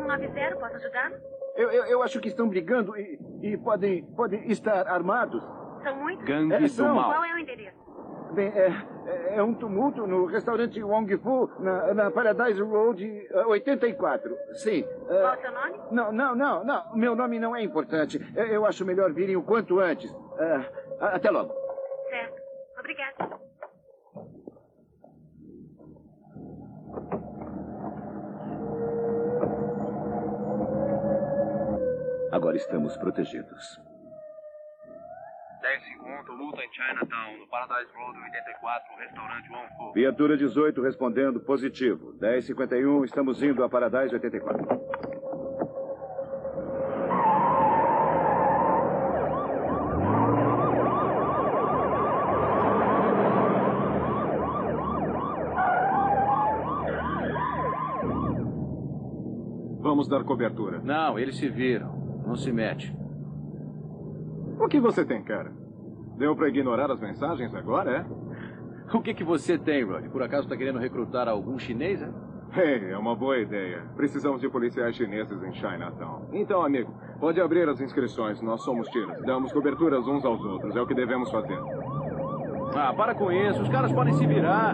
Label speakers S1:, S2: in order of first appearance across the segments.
S1: 190, posso ajudar?
S2: Eu acho que estão brigando e podem estar armados.
S1: São muitos?
S3: Gangues do mal.
S1: Qual é o endereço?
S2: Bem, é um tumulto no restaurante Wong Fu, na Paradise Road 84. Sim.
S1: Qual é o seu nome?
S2: Não. Meu nome não é importante. Eu acho melhor virem o quanto antes. Até logo.
S1: Certo. Obrigada.
S2: Agora estamos protegidos.
S4: 10-1, tumulto em Chinatown, no Paradise Road 84, restaurante Wong Fu.
S2: Viatura 18 respondendo positivo. 10:51, estamos indo a Paradise 84.
S5: Vamos dar cobertura.
S3: Não, eles se viram. Não se mete.
S5: O que você tem, cara? Deu pra ignorar as mensagens agora, é?
S3: O que você tem, Rod? Por acaso está querendo recrutar algum chinês, é?
S5: É uma boa ideia. Precisamos de policiais chineses em Chinatown. Então, amigo, pode abrir as inscrições. Nós somos tiros. Damos coberturas uns aos outros. É o que devemos fazer.
S3: Ah, para com isso. Os caras podem se virar.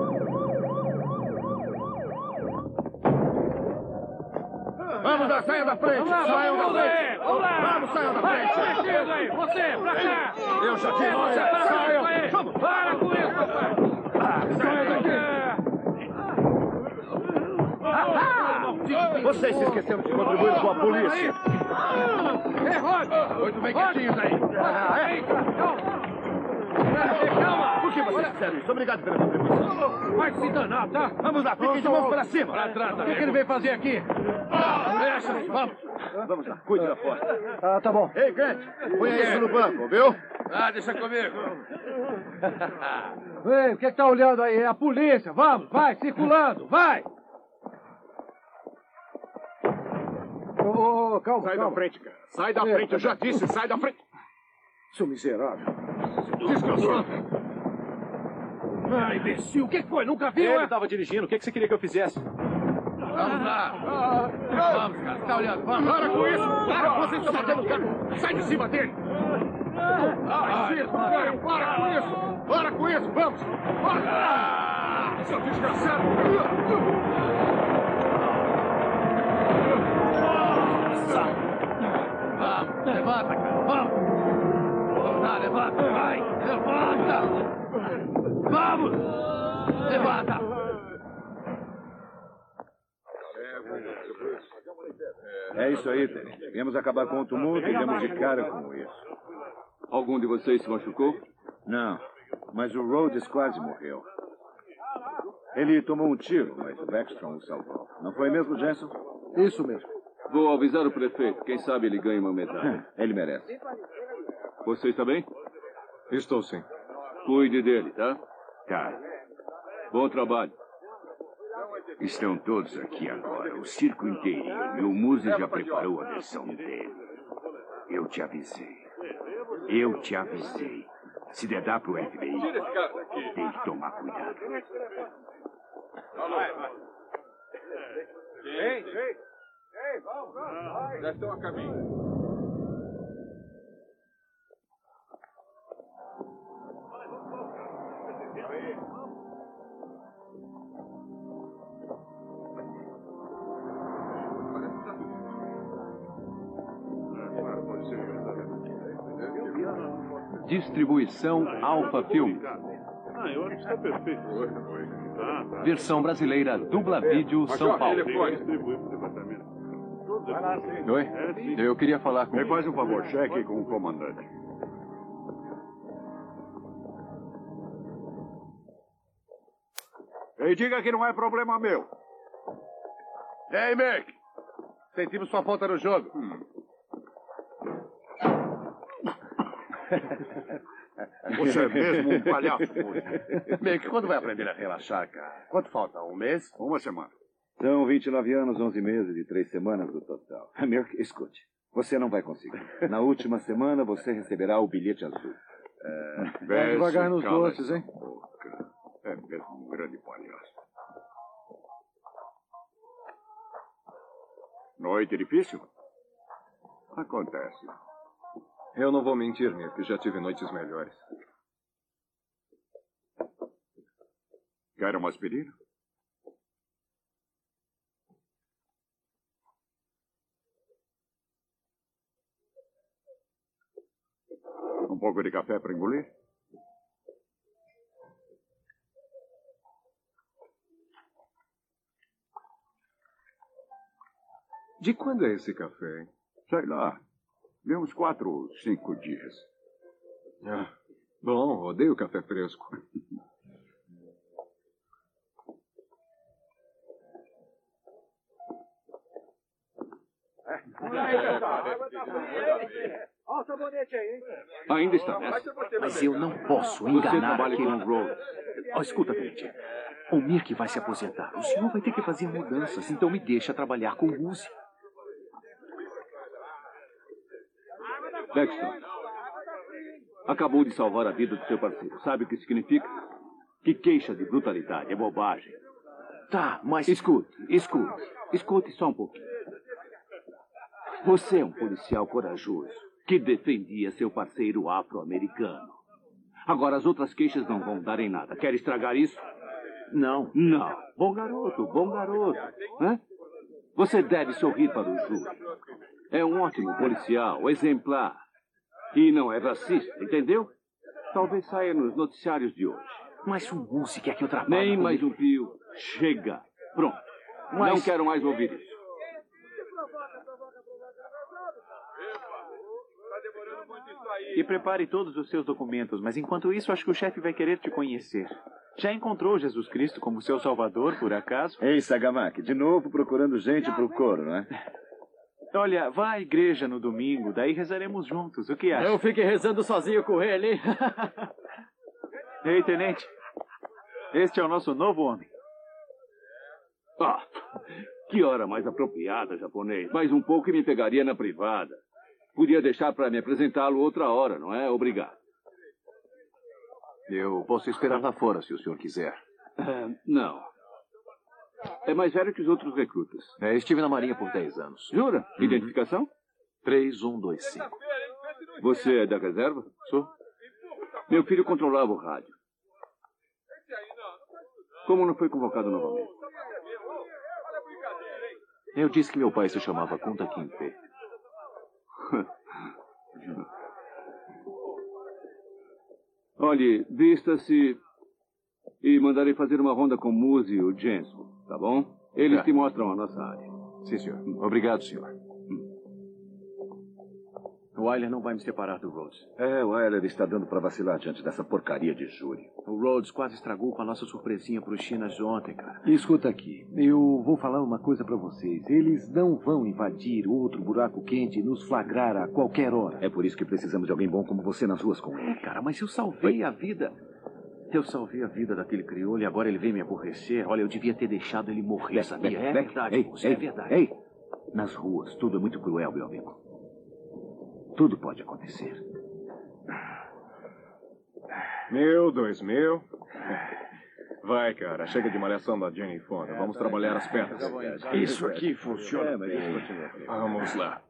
S2: Vamos lá, saiam da frente! Saiam da frente!
S6: Vamos lá!
S2: Vamos, saiam da frente!
S6: Vai, metido aí! Você, pra cá!
S2: Eu já disse!
S6: Você,
S2: Saiam!
S6: Vamos! Para com isso, rapaz!
S2: Saiam daqui! Vocês se esqueceram de contribuir com a polícia!
S6: Ei, Rod!
S2: Muito bem quietinhos aí!
S6: Calma!
S2: Por que vocês fizeram isso? Obrigado pela contribuição!
S6: Vai se danar, tá?
S2: Vamos lá, fiquem de mãos para cima!
S6: Pra trás,
S2: O que ele veio fazer aqui?
S6: Fecha, vamos!
S2: Vamos lá, cuide da porta.
S7: Tá bom.
S2: Ei, Grant, põe isso no banco, viu?
S6: Deixa comigo!
S7: Ei, o que tá olhando aí? É a polícia. Vamos, vai, circulando, vai! Calma,
S5: Sai da frente, cara. Sai da frente. Eu já disse, sai da frente.
S2: Seu miserável.
S5: Descansou.
S6: Imbecil, o que foi? Nunca viu,
S3: Ele estava dirigindo. O que você queria que eu fizesse?
S6: Vamos lá! Vamos, cara. Tá olhando? Vamos!
S5: Para com isso! Para! Vocês estão batendo o carro! Sai de cima dele! Para com isso! Para com isso! Vamos! Para! Seu desgraçado!
S6: Vamos! Levanta, cara! Vamos! Levanta! Vai! Levanta! Vamos! Levanta!
S2: É isso aí, Terry. Viemos acabar com o tumulto e demos de cara com isso.
S5: Algum de vocês se machucou?
S2: Não, mas o Rhodes quase morreu. Ele tomou um tiro, mas o Backstrom o salvou. Não foi mesmo, Jensen?
S7: Isso mesmo.
S5: Vou avisar o prefeito. Quem sabe ele ganha uma medalha.
S2: Ele merece.
S5: Você está bem?
S7: Estou sim.
S5: Cuide dele, tá?
S8: Tá.
S5: Bom trabalho.
S8: Estão todos aqui agora, o circo inteirinho. E o Muse já preparou a versão dele. Eu te avisei. Eu te avisei. Se dedar pro FBI, tem que tomar cuidado.
S5: Ei, vamos. Já estão a caminho.
S3: Distribuição Alfa Filmes.
S5: Eu acho que está perfeito.
S3: Versão brasileira Dubla Vídeo São Paulo. Oi? Eu queria falar com...
S5: Me faz um favor, cheque com o comandante. E diga que não é problema meu.
S2: Ei, Mick! Sentimos sua falta no jogo.
S5: Você é mesmo um palhaço, Muse.
S2: Mick, quando vai aprender a relaxar, cara? Quanto falta? Um mês?
S5: Uma semana.
S2: São 29 anos, 11 meses e 3 semanas do total. Mick, escute. Você não vai conseguir. Na última semana, você receberá o bilhete azul.
S7: Vai devagar nos doces, hein?
S5: É mesmo um grande palhaço.
S8: Noite difícil? Acontece.
S5: Eu não vou mentir, Nick. Já tive noites melhores.
S8: Quer uma aspirina? Um pouco de café para engolir?
S5: De quando é esse café, hein?
S8: Sei lá. De uns 4 ou 5 dias.
S5: Ah, bom, odeio café fresco.
S7: Olha o sabonete aí, hein?
S8: Ainda está.
S9: Mas eu não posso
S8: Você
S9: enganar
S8: trabalha
S9: aquele...
S8: com o Rhodes.
S9: Oh, escuta, Tenente. O Mirk vai se aposentar. O senhor vai ter que fazer mudanças, então me deixa trabalhar com música.
S3: Dexter, acabou de salvar a vida do seu parceiro. Sabe o que significa? Que queixa de brutalidade é bobagem.
S9: Tá, mas...
S3: Escute só um pouquinho. Você é um policial corajoso que defendia seu parceiro afro-americano. Agora as outras queixas não vão dar em nada. Quer estragar isso?
S9: Não.
S3: Não. Bom garoto, bom garoto. Hã? Você deve sorrir para o júri. É um ótimo policial, exemplar. E não é racista, entendeu? Talvez saia nos noticiários de hoje.
S9: Mas o músico é que eu trabalho.
S3: Nem
S9: com
S3: mais
S9: ele.
S3: um pio. Chega. Pronto.
S9: Mas...
S3: Não quero mais ouvir isso.
S10: E prepare todos os seus documentos, mas enquanto isso, acho que o chefe vai querer te conhecer. Já encontrou Jesus Cristo como seu salvador, por acaso?
S2: Ei, Sagamak, de novo procurando gente pro coro, não é?
S10: Olha, vá à igreja no domingo, daí rezaremos juntos. O que acha?
S7: Eu fiquei rezando sozinho com ele, hein?
S10: Ei, tenente. Este é o nosso novo homem.
S3: Ah, que hora mais apropriada, japonês. Mais um pouco e me pegaria na privada. Podia deixar para me apresentá-lo outra hora, não é? Obrigado.
S9: Eu posso esperar lá fora, se o senhor quiser.
S3: Não. É mais velho que os outros recrutas.
S9: Estive na Marinha por 10 anos.
S3: Jura? Identificação?
S9: 3125.
S3: Você é da reserva?
S9: Sou.
S3: Meu filho controlava o rádio. Como não foi convocado novamente?
S9: Eu disse que meu pai se chamava Kunta Kinte.
S3: Olhe, vista-se e mandarei fazer uma ronda com o Muzi e o Jensen, tá bom? Eles te mostram a nossa área.
S9: Sim, senhor. Obrigado, senhor. O Wyler não vai me separar do Rhodes.
S2: O Wyler está dando para vacilar diante dessa porcaria de júri.
S9: O Rhodes quase estragou com a nossa surpresinha para os chinas de ontem, cara.
S11: Escuta aqui, eu vou falar uma coisa para vocês. Eles não vão invadir outro buraco quente e nos flagrar a qualquer hora.
S2: É por isso que precisamos de alguém bom como você nas ruas com ele.
S9: Cara, mas eu salvei a vida. Eu salvei a vida daquele crioulo e agora ele vem me aborrecer. Olha, eu devia ter deixado ele morrer, sabia? É verdade, moço, é verdade.
S2: Ei, nas ruas tudo é muito cruel, meu amigo. Tudo pode acontecer.
S5: 1000, 2000. Vai, cara. Chega de malhação da Jenny Fonda. Vamos trabalhar as pernas.
S8: Isso aqui funciona.
S5: Vamos lá.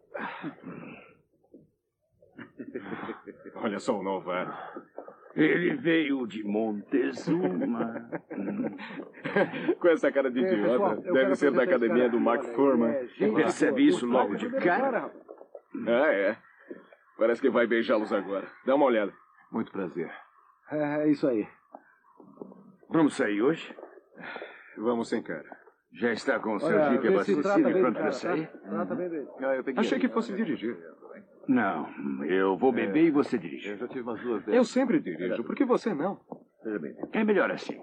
S5: Olha só o novato.
S8: Ele veio de Montezuma.
S5: Com essa cara de idiota. Deve ser da academia do Mark Furman.
S8: Percebe isso logo de cara?
S5: É. Parece que vai beijá-los agora. Dá uma olhada.
S11: Muito prazer. É isso aí.
S8: Vamos sair hoje?
S5: Vamos sem cara.
S8: Já está com o seu jipe abastecido e pronto para sair?
S5: Achei que fosse dirigir.
S8: Não, eu vou beber e você dirige.
S11: Eu já tive umas 2 vezes.
S5: Eu sempre dirijo, por que você não?
S8: É melhor assim.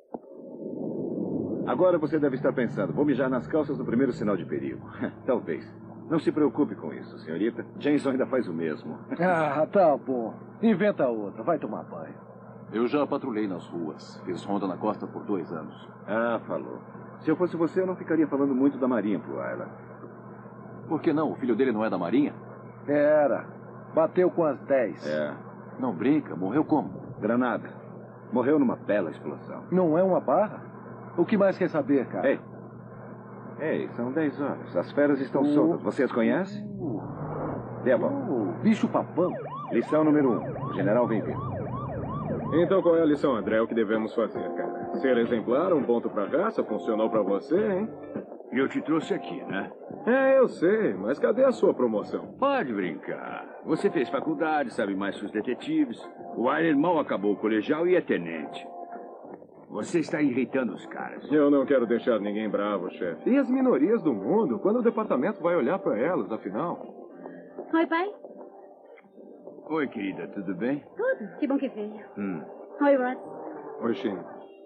S2: Agora você deve estar pensando, vou mijar nas calças no primeiro sinal de perigo. Talvez. Não se preocupe com isso, senhorita. Jameson ainda faz o mesmo.
S11: Tá bom. Inventa outra. Vai tomar banho.
S9: Eu já patrulhei nas ruas. Fiz ronda na costa por 2 anos.
S2: Falou. Se eu fosse você, eu não ficaria falando muito da Marinha pro Ayla.
S9: Por que não? O filho dele não é da Marinha?
S11: Era. Bateu com as 10.
S9: Não brinca. Morreu como?
S2: Granada. Morreu numa bela explosão.
S11: Não é uma barra? O que mais quer saber, cara?
S2: Ei. Ei, são 10 horas. As feras estão soltas. Você as conhece? Dê a volta.
S11: Bicho papão.
S2: Lição número 1. O general vem ver.
S5: Então qual é a lição, André? O que devemos fazer, cara? Ser exemplar, um ponto pra raça, funcionou pra você, hein?
S8: Eu te trouxe aqui, né?
S5: É, eu sei, mas cadê a sua promoção?
S8: Pode brincar. Você fez faculdade, sabe mais que os detetives. O Iron mal acabou o colegial e é tenente. Você está irritando os caras.
S5: Eu não quero deixar ninguém bravo, chefe. E as minorias do mundo? Quando o departamento vai olhar pra elas, afinal?
S1: Oi, pai.
S8: Oi, querida, tudo bem?
S1: Tudo. Que bom que veio. Oi, Rod.
S5: Oi, Shin.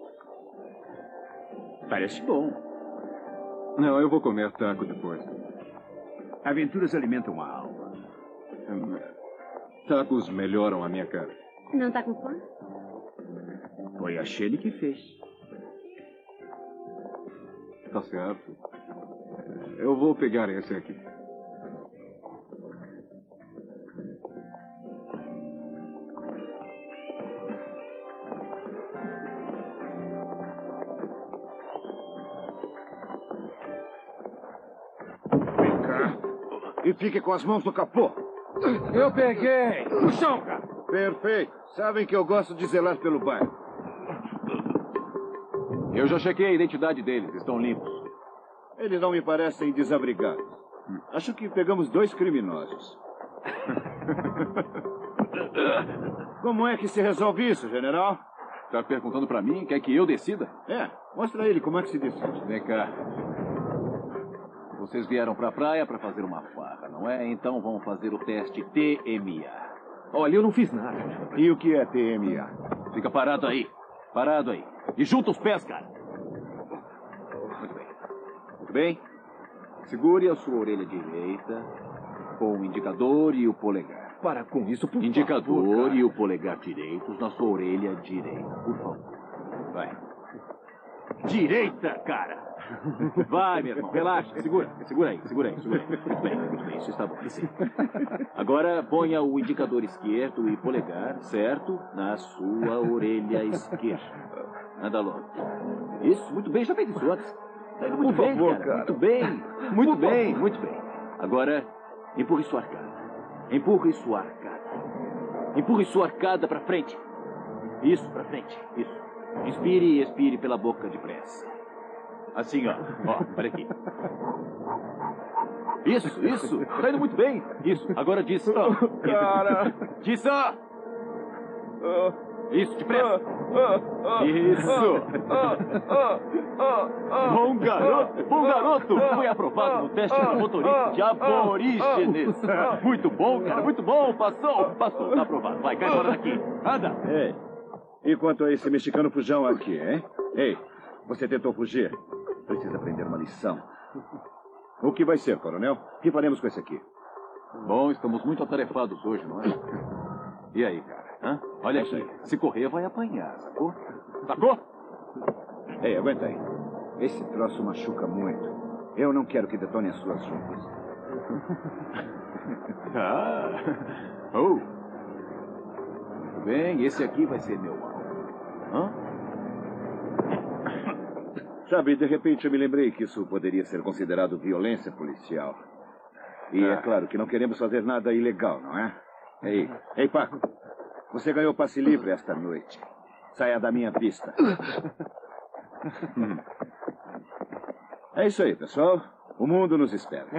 S8: Parece bom.
S5: Não, eu vou comer taco depois.
S8: Aventuras alimentam a alma.
S5: Tacos melhoram a minha cara.
S1: Não tá com fome?
S8: Foi a Shelley que fez.
S5: Tá certo. Eu vou pegar esse aqui.
S2: Vem cá. E fique com as mãos no capô.
S7: Eu peguei.
S2: No chão, cara. Perfeito. Sabem que eu gosto de zelar pelo bairro.
S9: Eu já chequei a identidade deles. Estão limpos.
S2: Eles não me parecem desabrigados. Acho que pegamos 2 criminosos. Como é que se resolve isso, general?
S9: Está perguntando para mim? Quer que eu decida?
S2: É. Mostra a ele como é que se decide.
S9: Vem cá. Vocês vieram para a praia para fazer uma farra, não é? Então vão fazer o teste TMA. Olha, eu não fiz nada.
S2: E o que é TMA?
S9: Fica parado aí. Parado aí. E junta os pés, cara. Muito bem. Muito bem. Segure a sua orelha direita com o indicador e o polegar.
S11: Para com isso, por
S9: Indicador
S11: favor,
S9: e o polegar direitos na sua orelha direita, por favor. Vai. Direita, cara. Vai, meu irmão, relaxa, segura aí. Muito bem, isso está bom, assim. Agora ponha o indicador esquerdo e polegar, certo, na sua orelha esquerda. Anda logo. Isso, muito bem, já fez isso antes. Tá indo muito
S11: Por
S9: bem,
S11: favor,
S9: cara.
S11: cara.
S9: Muito bem, muito bem. Agora, empurre sua arcada. Empurre sua arcada para frente. Isso, para frente, isso. Inspire e expire pela boca depressa. Assim, ó. Ó, olha aqui. Isso. Tá indo muito bem. Isso. Agora diz.
S11: Cara.
S9: Diz. Isso, depressa. Isso. Bom garoto. Foi aprovado no teste de motorista de aborígenes. Muito bom, cara. Muito bom. Passou. Tá aprovado. Vai, cai fora daqui. Anda.
S2: Ei. E quanto a esse mexicano fujão aqui, hein? Ei, você tentou fugir? Precisa aprender uma lição. O que vai ser, coronel? O que faremos com esse aqui?
S9: Bom, estamos muito atarefados hoje, não é? E aí, cara? Hã? Olha aqui. Se correr, vai apanhar, sacou? Sacou?
S2: Ei, aguenta aí. Esse troço machuca muito. Eu não quero que detone as suas juntas.
S9: Muito bem, esse aqui vai ser meu alvo. Hã?
S2: Sabe, de repente eu me lembrei que isso poderia ser considerado violência policial. E é claro que não queremos fazer nada ilegal, não é? Ei, Paco. Você ganhou passe livre esta noite. Saia da minha pista. É isso aí, pessoal. O mundo nos espera.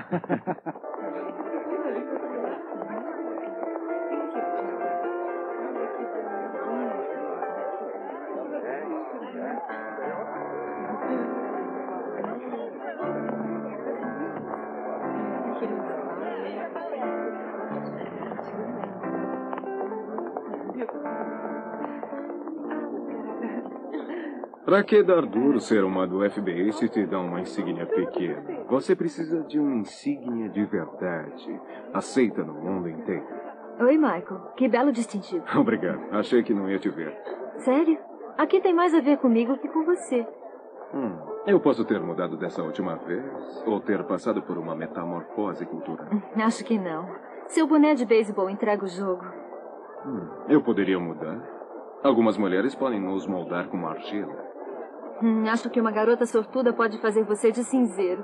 S5: Pra que dar duro ser uma do FBI se te dão uma insígnia pequena? Você precisa de uma insígnia de verdade, aceita no mundo inteiro.
S12: Oi, Michael. Que belo distintivo.
S5: Obrigado. Achei que não ia te ver.
S12: Sério? Aqui tem mais a ver comigo que com você.
S5: Eu posso ter mudado dessa última vez ou ter passado por uma metamorfose cultural.
S12: Acho que não. Seu boné de beisebol entrega o jogo.
S5: Eu poderia mudar. Algumas mulheres podem nos moldar com argila.
S12: Acho que uma garota sortuda pode fazer você de cinzeiro.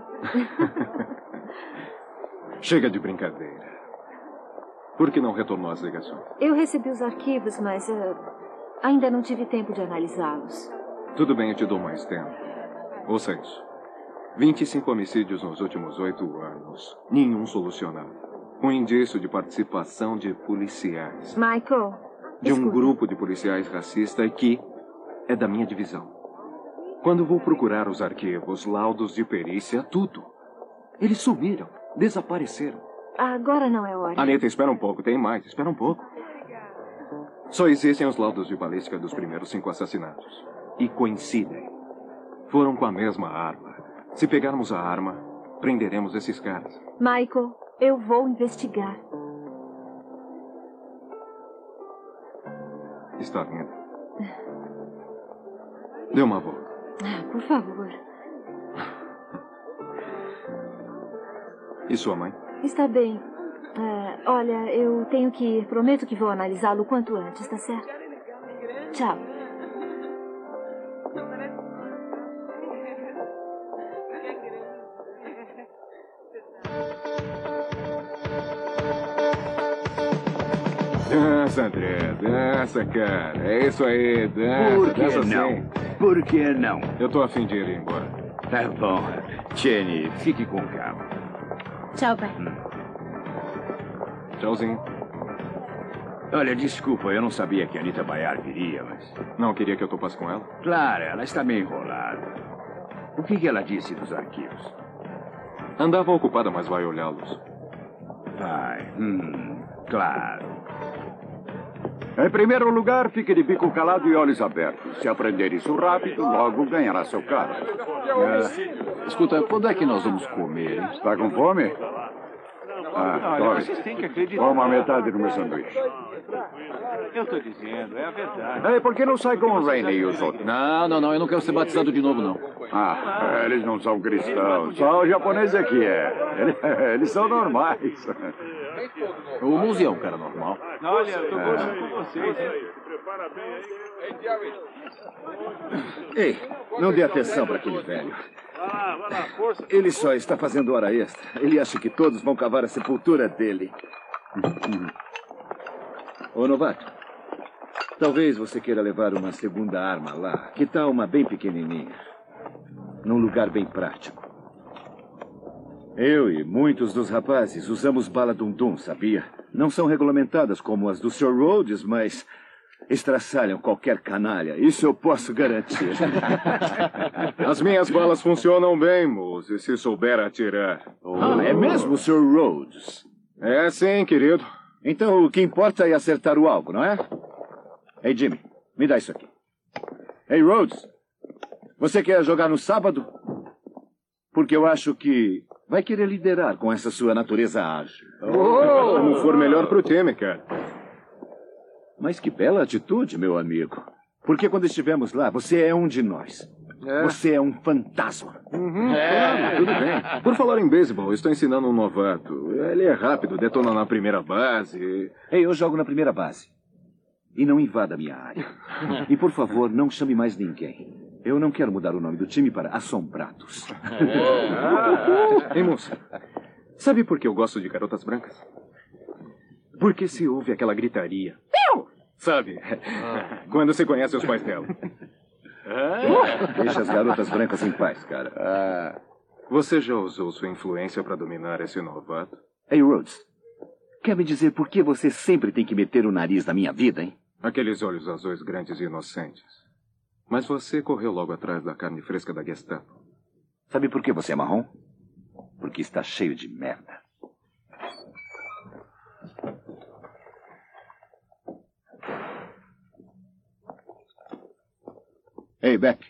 S5: Chega de brincadeira. Por que não retornou às ligações?
S12: Eu recebi os arquivos, mas ainda não tive tempo de analisá-los.
S5: Tudo bem, eu te dou mais tempo. Ouça isso. 25 homicídios nos últimos 8 anos. Nenhum solucionado. Um indício de participação de policiais.
S12: Michael,
S5: de um grupo de policiais racistas que é da minha divisão. Quando vou procurar os arquivos, laudos de perícia, tudo. Eles sumiram, desapareceram.
S12: Agora não é hora.
S5: Anita, espera um pouco, tem mais, espera um pouco. Só existem os laudos de balística dos primeiros 5 assassinatos. E coincidem. Foram com a mesma arma. Se pegarmos a arma, prenderemos esses caras.
S12: Michael, eu vou investigar.
S5: Está vendo? Dê uma volta.
S12: Por favor.
S5: E sua mãe?
S12: Está bem. Olha, eu tenho que ir. Prometo que vou analisá-lo o quanto antes, tá certo? Tchau.
S5: Dança, André. Dança, cara. É isso aí. Dança.
S8: Por que
S5: dança
S8: não?
S5: Assim.
S8: Por que não?
S5: Eu tô a fim de ir embora.
S8: Tá bom. Jenny, fique com calma.
S1: Tchau, pai.
S5: Tchauzinho.
S8: Olha, desculpa, eu não sabia que a Anita Bayar viria, mas...
S5: Não queria que eu topasse com ela?
S8: Claro, ela está meio enrolada. O que ela disse dos arquivos?
S5: Andava ocupada, mas vai olhá-los.
S8: Vai. Claro.
S13: Em primeiro lugar, fique de bico calado e olhos abertos. Se aprender isso rápido, logo ganhará seu carro.
S9: Escuta, quando é que nós vamos comer, hein?
S13: Está com fome?
S10: Olha, vocês têm que acreditar.
S13: Toma metade do meu sanduíche.
S10: Eu estou dizendo, é a verdade.
S13: Ei, por que não sai com o Rainey e os outros?
S9: Não, eu não quero ser batizado de novo, não.
S13: Eles não são cristãos. Só o japonês é que é. Eles são normais.
S9: O Muzi é um cara normal.
S10: Olha, eu tô gostando com vocês, hein?
S2: Ei, não dê atenção para aquele velho. Ele só está fazendo hora extra. Ele acha que todos vão cavar a sepultura dele. Ô, novato, talvez você queira levar uma segunda arma lá. Que tal uma bem pequenininha? Num lugar bem prático. Eu e muitos dos rapazes usamos bala dum-dum, sabia? Não são regulamentadas como as do Sr. Rhodes, mas estraçalham qualquer canalha. Isso eu posso garantir.
S5: As minhas balas funcionam bem, Mose, se souber atirar.
S2: É mesmo, Sr. Rhodes?
S5: É sim, querido.
S2: Então o que importa é acertar o alvo, não é? Ei, Jimmy, me dá isso aqui. Ei, Rhodes, você quer jogar no sábado? Porque eu acho que vai querer liderar com essa sua natureza ágil.
S5: Como for melhor pro time, cara.
S2: Mas que bela atitude, meu amigo. Porque quando estivemos lá, você é um de nós. Você é um fantasma.
S5: Claro, tudo bem. Por falar em beisebol, estou ensinando um novato. Ele é rápido, detona na primeira base.
S2: Ei, eu jogo na primeira base. E não invada a minha área. E, por favor, não chame mais ninguém. Eu não quero mudar o nome do time para Assombrados.
S5: Ei, moça. Sabe por que eu gosto de garotas brancas? Porque se ouve aquela gritaria. Sabe? Quando você conhece os pais dela.
S2: Deixa as garotas brancas em paz, cara.
S5: Você já usou sua influência para dominar esse novato?
S2: Ei, Rhodes. Quer me dizer por que você sempre tem que meter o nariz na minha vida, hein?
S5: Aqueles olhos azuis grandes e inocentes. Mas você correu logo atrás da carne fresca da Gestapo.
S2: Sabe por que você é marrom? Porque está cheio de merda. Ei, Beck.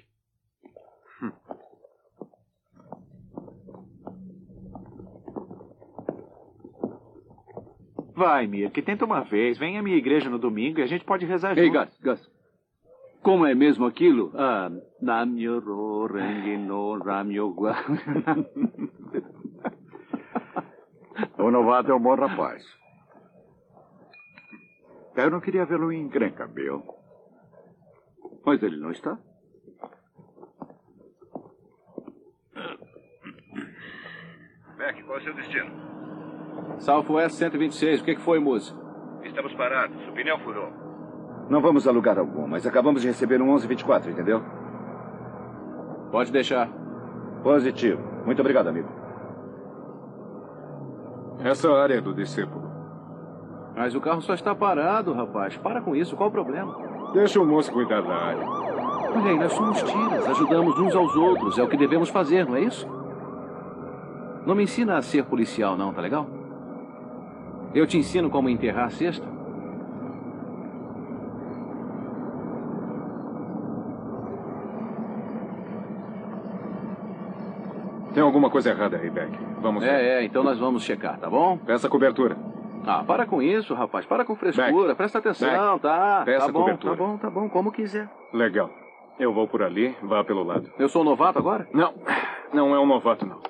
S10: Vai, Mirk, tenta uma vez. Vem à minha igreja no domingo e a gente pode rezar junto.
S9: Ei, Gus. Como é mesmo aquilo? Namyo Renge no Ramyo Gua.
S13: O novato é um bom rapaz. Eu não queria vê-lo em encrenca, Bill.
S9: Mas ele não está.
S4: Beck, qual é o seu destino?
S3: Southwest 126. O que foi, moço?
S4: Estamos parados. O pneu furou.
S2: Não vamos a lugar algum, mas acabamos de receber um 1124, entendeu?
S3: Pode deixar.
S2: Positivo. Muito obrigado, amigo.
S5: Essa área é do discípulo.
S3: Mas o carro só está parado, rapaz. Para com isso. Qual o problema?
S5: Deixa o moço cuidar da área.
S3: Olha aí, nós somos tiras. Ajudamos uns aos outros. É o que devemos fazer, não é isso? Não me ensina a ser policial, não, tá legal? Eu te ensino como enterrar a cesta.
S5: Tem alguma coisa errada aí, Beck. Vamos ver.
S3: Então nós vamos checar, tá bom?
S5: Peça cobertura.
S3: Ah, para com isso, rapaz. Para com frescura.
S5: Beck.
S3: Presta atenção,
S5: Beck.
S3: tá?
S5: Peça
S3: Tá bom,
S5: cobertura.
S3: tá bom. Como quiser.
S5: Legal. Eu vou por ali, vá pelo lado.
S3: Eu sou novato agora?
S5: Não, não é um novato, não.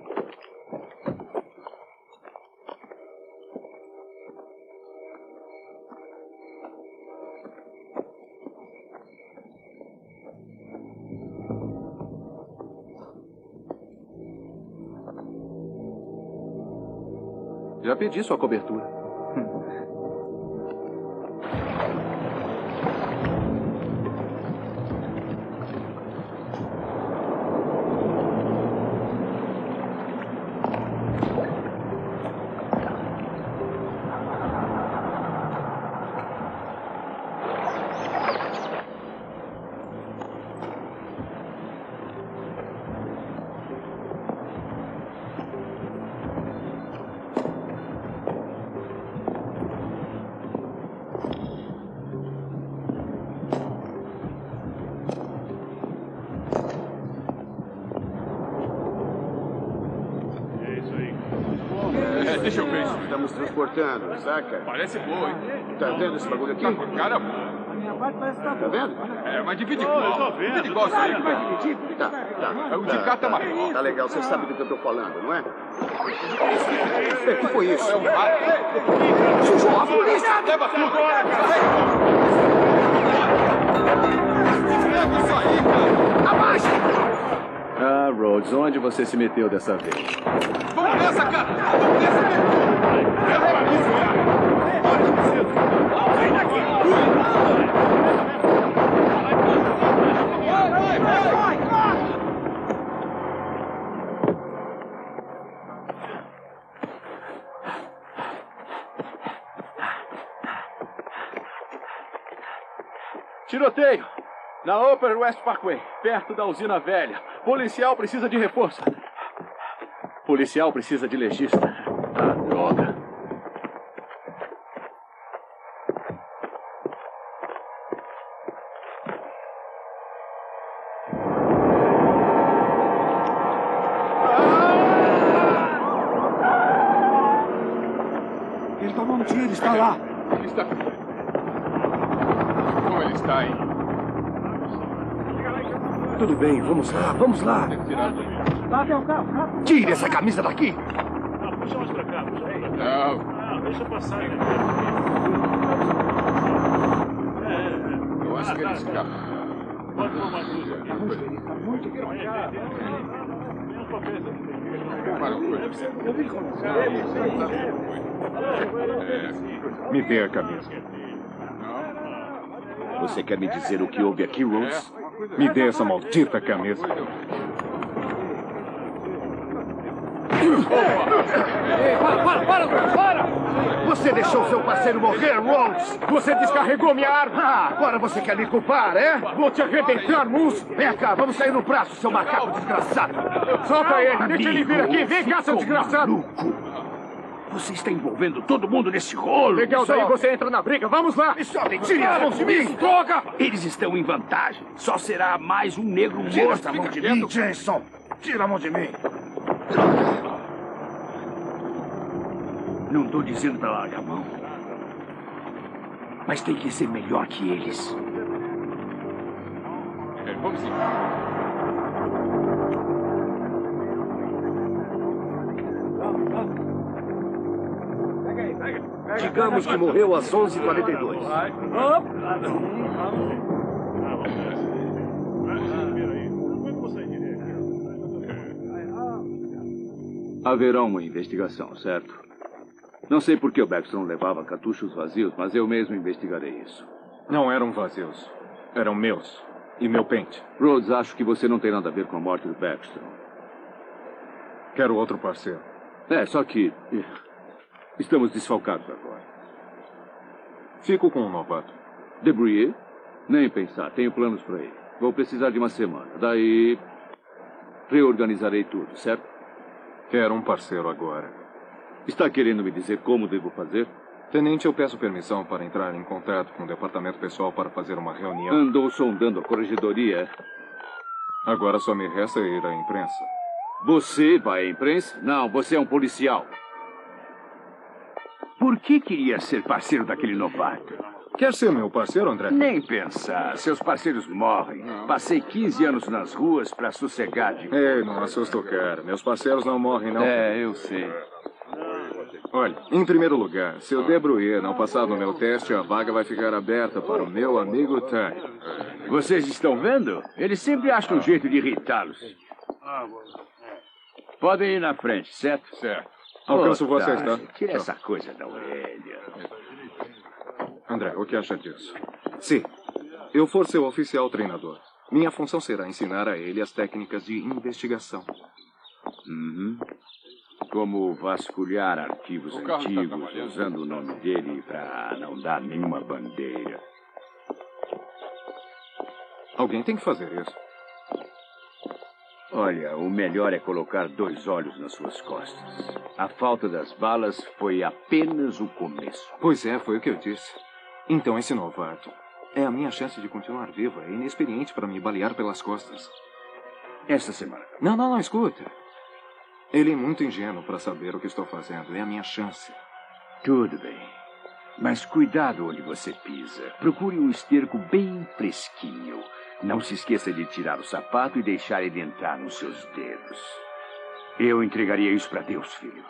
S3: Já pedi sua cobertura.
S6: Deixa eu ver isso.
S14: Estamos transportando, saca?
S6: Parece boa, hein?
S14: Tá vendo esse bagulho aqui?
S6: Tá com cara.
S14: Tá vendo?
S6: É, mas divide igual. Divide igual isso aí.
S14: Vai dividir? Tá.
S6: O de cá tá maior.
S14: Tá legal, você sabe do que eu tô falando, não é? O que foi isso?
S6: É um rato.
S14: Sujou a polícia!
S6: Leva tudo. Leva isso aí, cara.
S14: Abaixa!
S3: Ah, Rhodes, onde você se meteu dessa vez?
S6: Vamos nessa, cara! Vamos nessa, Vem daqui! Vai!
S3: Tiroteio! Na Upper West Parkway, perto da usina velha. Policial precisa de reforço. Policial precisa de legista. Ah, droga.
S14: Ele tomou um tiro, está lá.
S6: Ele está... Como ele está aí?
S14: Tudo bem, vamos lá, vamos lá.
S7: Lá tem o carro, rápido.
S14: Tire essa camisa daqui.
S6: Não, puxa mais pra cá, puxa aí. Não, deixa passar. Eu acho que ele escapa. Pode pôr mais luz aqui. Tá muito devagar. Tem uns papéis aqui. Prepara o corpo. Eu vi como
S5: Me dê a camisa.
S2: Você quer me dizer o que houve aqui, Rose?
S5: Me dê essa maldita camisa.
S14: Para! Você deixou seu parceiro morrer, Rhodes! Você descarregou minha arma! Ah, agora você quer me culpar, é? Vou te arrebentar, Moose! Vem cá, vamos sair no braço, seu macaco desgraçado!
S7: Solta ele, deixa ele vir aqui, vem cá, seu desgraçado!
S14: Maluco. Você está envolvendo todo mundo nesse rolo!
S7: Legal, daí você entra na briga, vamos lá!
S14: Me soltem, tire as mãos de mim!
S7: Droga!
S14: Eles estão em vantagem. Só será mais um negro morto. Tira a mão de mim, Jason! Tira a mão de mim! Não estou dizendo para largar a mão. Mas tem que ser melhor que eles.
S6: Vamos sim.
S14: Digamos que morreu às 11h42.
S3: Haverá uma investigação, certo? Não sei por que o Backstrom levava cartuchos vazios, mas eu mesmo investigarei isso.
S5: Não eram vazios. Eram meus. E meu pente.
S3: Rhodes, acho que você não tem nada a ver com a morte do Backstrom.
S5: Quero outro parceiro.
S3: Só que... estamos desfalcados agora.
S5: Fico com um novato.
S3: Debrouiller? Nem pensar. Tenho planos para ele. Vou precisar de uma semana. Daí... reorganizarei tudo, certo?
S5: Quero um parceiro agora.
S3: Está querendo me dizer como devo fazer?
S5: Tenente, eu peço permissão para entrar em contato com o departamento pessoal para fazer uma reunião.
S3: Andou sondando a corregedoria.
S5: Agora só me resta ir à imprensa.
S3: Você vai à imprensa? Não, você é um policial.
S8: Por que queria ser parceiro daquele novato?
S5: Quer ser meu parceiro, André?
S8: Nem pensar. Seus parceiros morrem. Passei 15 anos nas ruas para sossegar de...
S5: Ei, não assusta o cara. Meus parceiros não morrem, não.
S8: Eu sei.
S5: Olha, em primeiro lugar, se o Debrouiller não passar no meu teste, a vaga vai ficar aberta para o meu amigo Ty.
S8: Vocês estão vendo? Ele sempre acha um jeito de irritá-los. Podem ir na frente, certo?
S5: Certo. Alcanço vocês, tá?
S8: Tira essa coisa da orelha.
S5: André, o que acha disso? Se eu for seu oficial treinador, minha função será ensinar a ele as técnicas de investigação.
S8: Como vasculhar arquivos antigos, usando o nome dele para não dar nenhuma bandeira.
S5: Alguém tem que fazer isso.
S8: Olha, o melhor é colocar 2 olhos nas suas costas. A falta das balas foi apenas o começo.
S5: Pois é, foi o que eu disse. Então esse novato é a minha chance de continuar viva. É inexperiente para me balear pelas costas.
S8: Esta semana.
S5: Não, escuta. Ele é muito ingênuo para saber o que estou fazendo. É a minha chance.
S8: Tudo bem. Mas cuidado onde você pisa. Procure um esterco bem fresquinho. Não se esqueça de tirar o sapato e deixar ele entrar nos seus dedos. Eu entregaria isso para Deus, filho.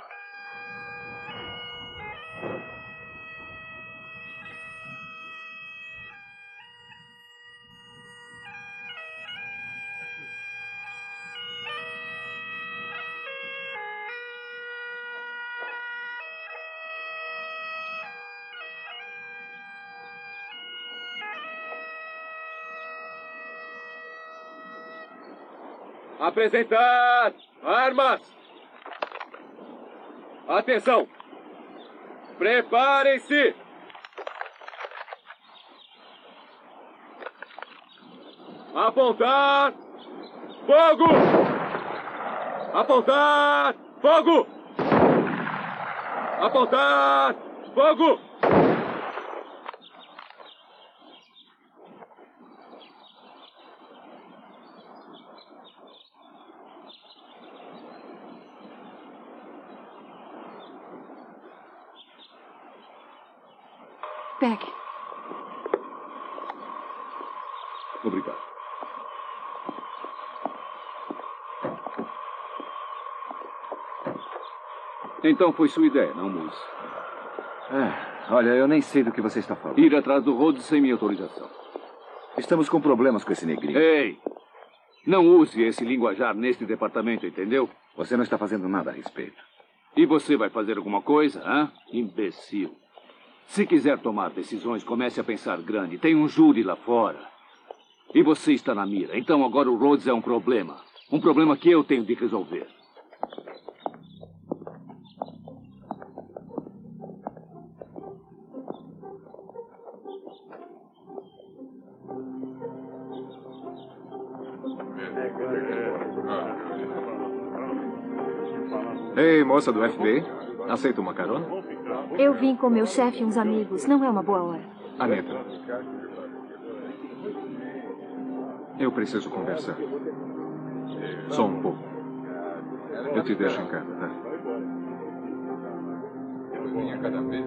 S15: Apresentar armas! Atenção! Preparem-se! Apontar! Fogo! Apontar! Fogo! Apontar! Fogo!
S12: Pegue.
S3: Obrigado. Então foi sua ideia, não, Moose?
S2: Olha, eu nem sei do que você está falando.
S3: Ir atrás do Rhodes sem minha autorização.
S2: Estamos com problemas com esse negrinho.
S3: Ei! Não use esse linguajar neste departamento, entendeu?
S2: Você não está fazendo nada a respeito.
S3: E você vai fazer alguma coisa, hã? Imbecil. Se quiser tomar decisões, comece a pensar grande. Tem um júri lá fora. E você está na mira. Então agora o Rhodes é um problema. Um problema que eu tenho de resolver.
S5: Ei, moça do FBI, aceita uma carona?
S12: Eu vim com meu chefe e uns amigos. Não é uma boa hora.
S5: Aneta, eu preciso conversar. Só um pouco. Eu te deixo em casa, tá? Eu venho a cada vez.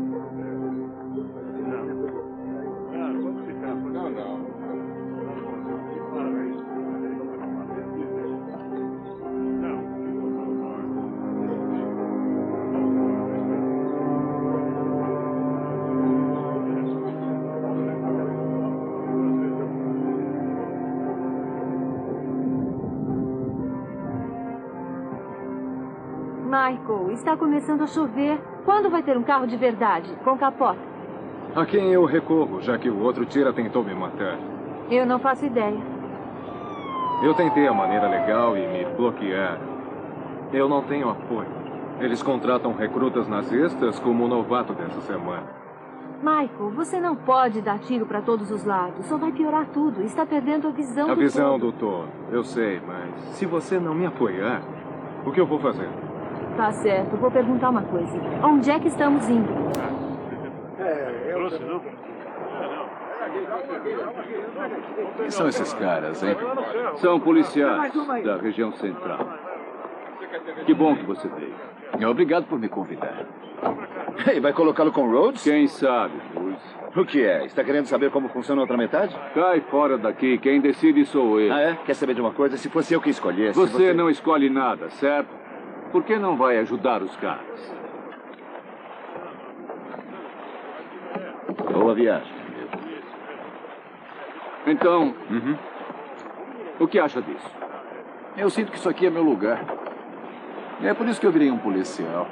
S5: Não.
S12: Michael, está começando a chover. Quando vai ter um carro de verdade, com capota?
S5: A quem eu recorro, já que o outro tira tentou me matar?
S12: Eu não faço ideia.
S5: Eu tentei a maneira legal e me bloquearam. Eu não tenho apoio. Eles contratam recrutas nazistas como o novato dessa semana.
S12: Michael, você não pode dar tiro para todos os lados. Só vai piorar tudo. Está perdendo a visão do todo.
S5: A visão do todo. Eu sei, mas se você não me apoiar, o que eu vou fazer?
S12: Tá certo. Vou perguntar uma coisa. Onde é que estamos indo?
S3: Quem são esses caras, hein? São policiais da região central. Que bom que você veio.
S11: Obrigado por me convidar.
S2: E vai colocá-lo com Rhodes?
S3: Quem sabe, Luiz.
S2: O que é? Está querendo saber como funciona a outra metade?
S3: Cai fora daqui. Quem decide sou eu.
S2: Ah, é? Quer saber de uma coisa? Se fosse eu que escolhesse...
S3: Você não escolhe nada, certo? Por que não vai ajudar os caras?
S2: Boa viagem.
S3: Então, o que acha disso?
S11: Eu sinto que isso aqui é meu lugar. É por isso que eu virei um policial.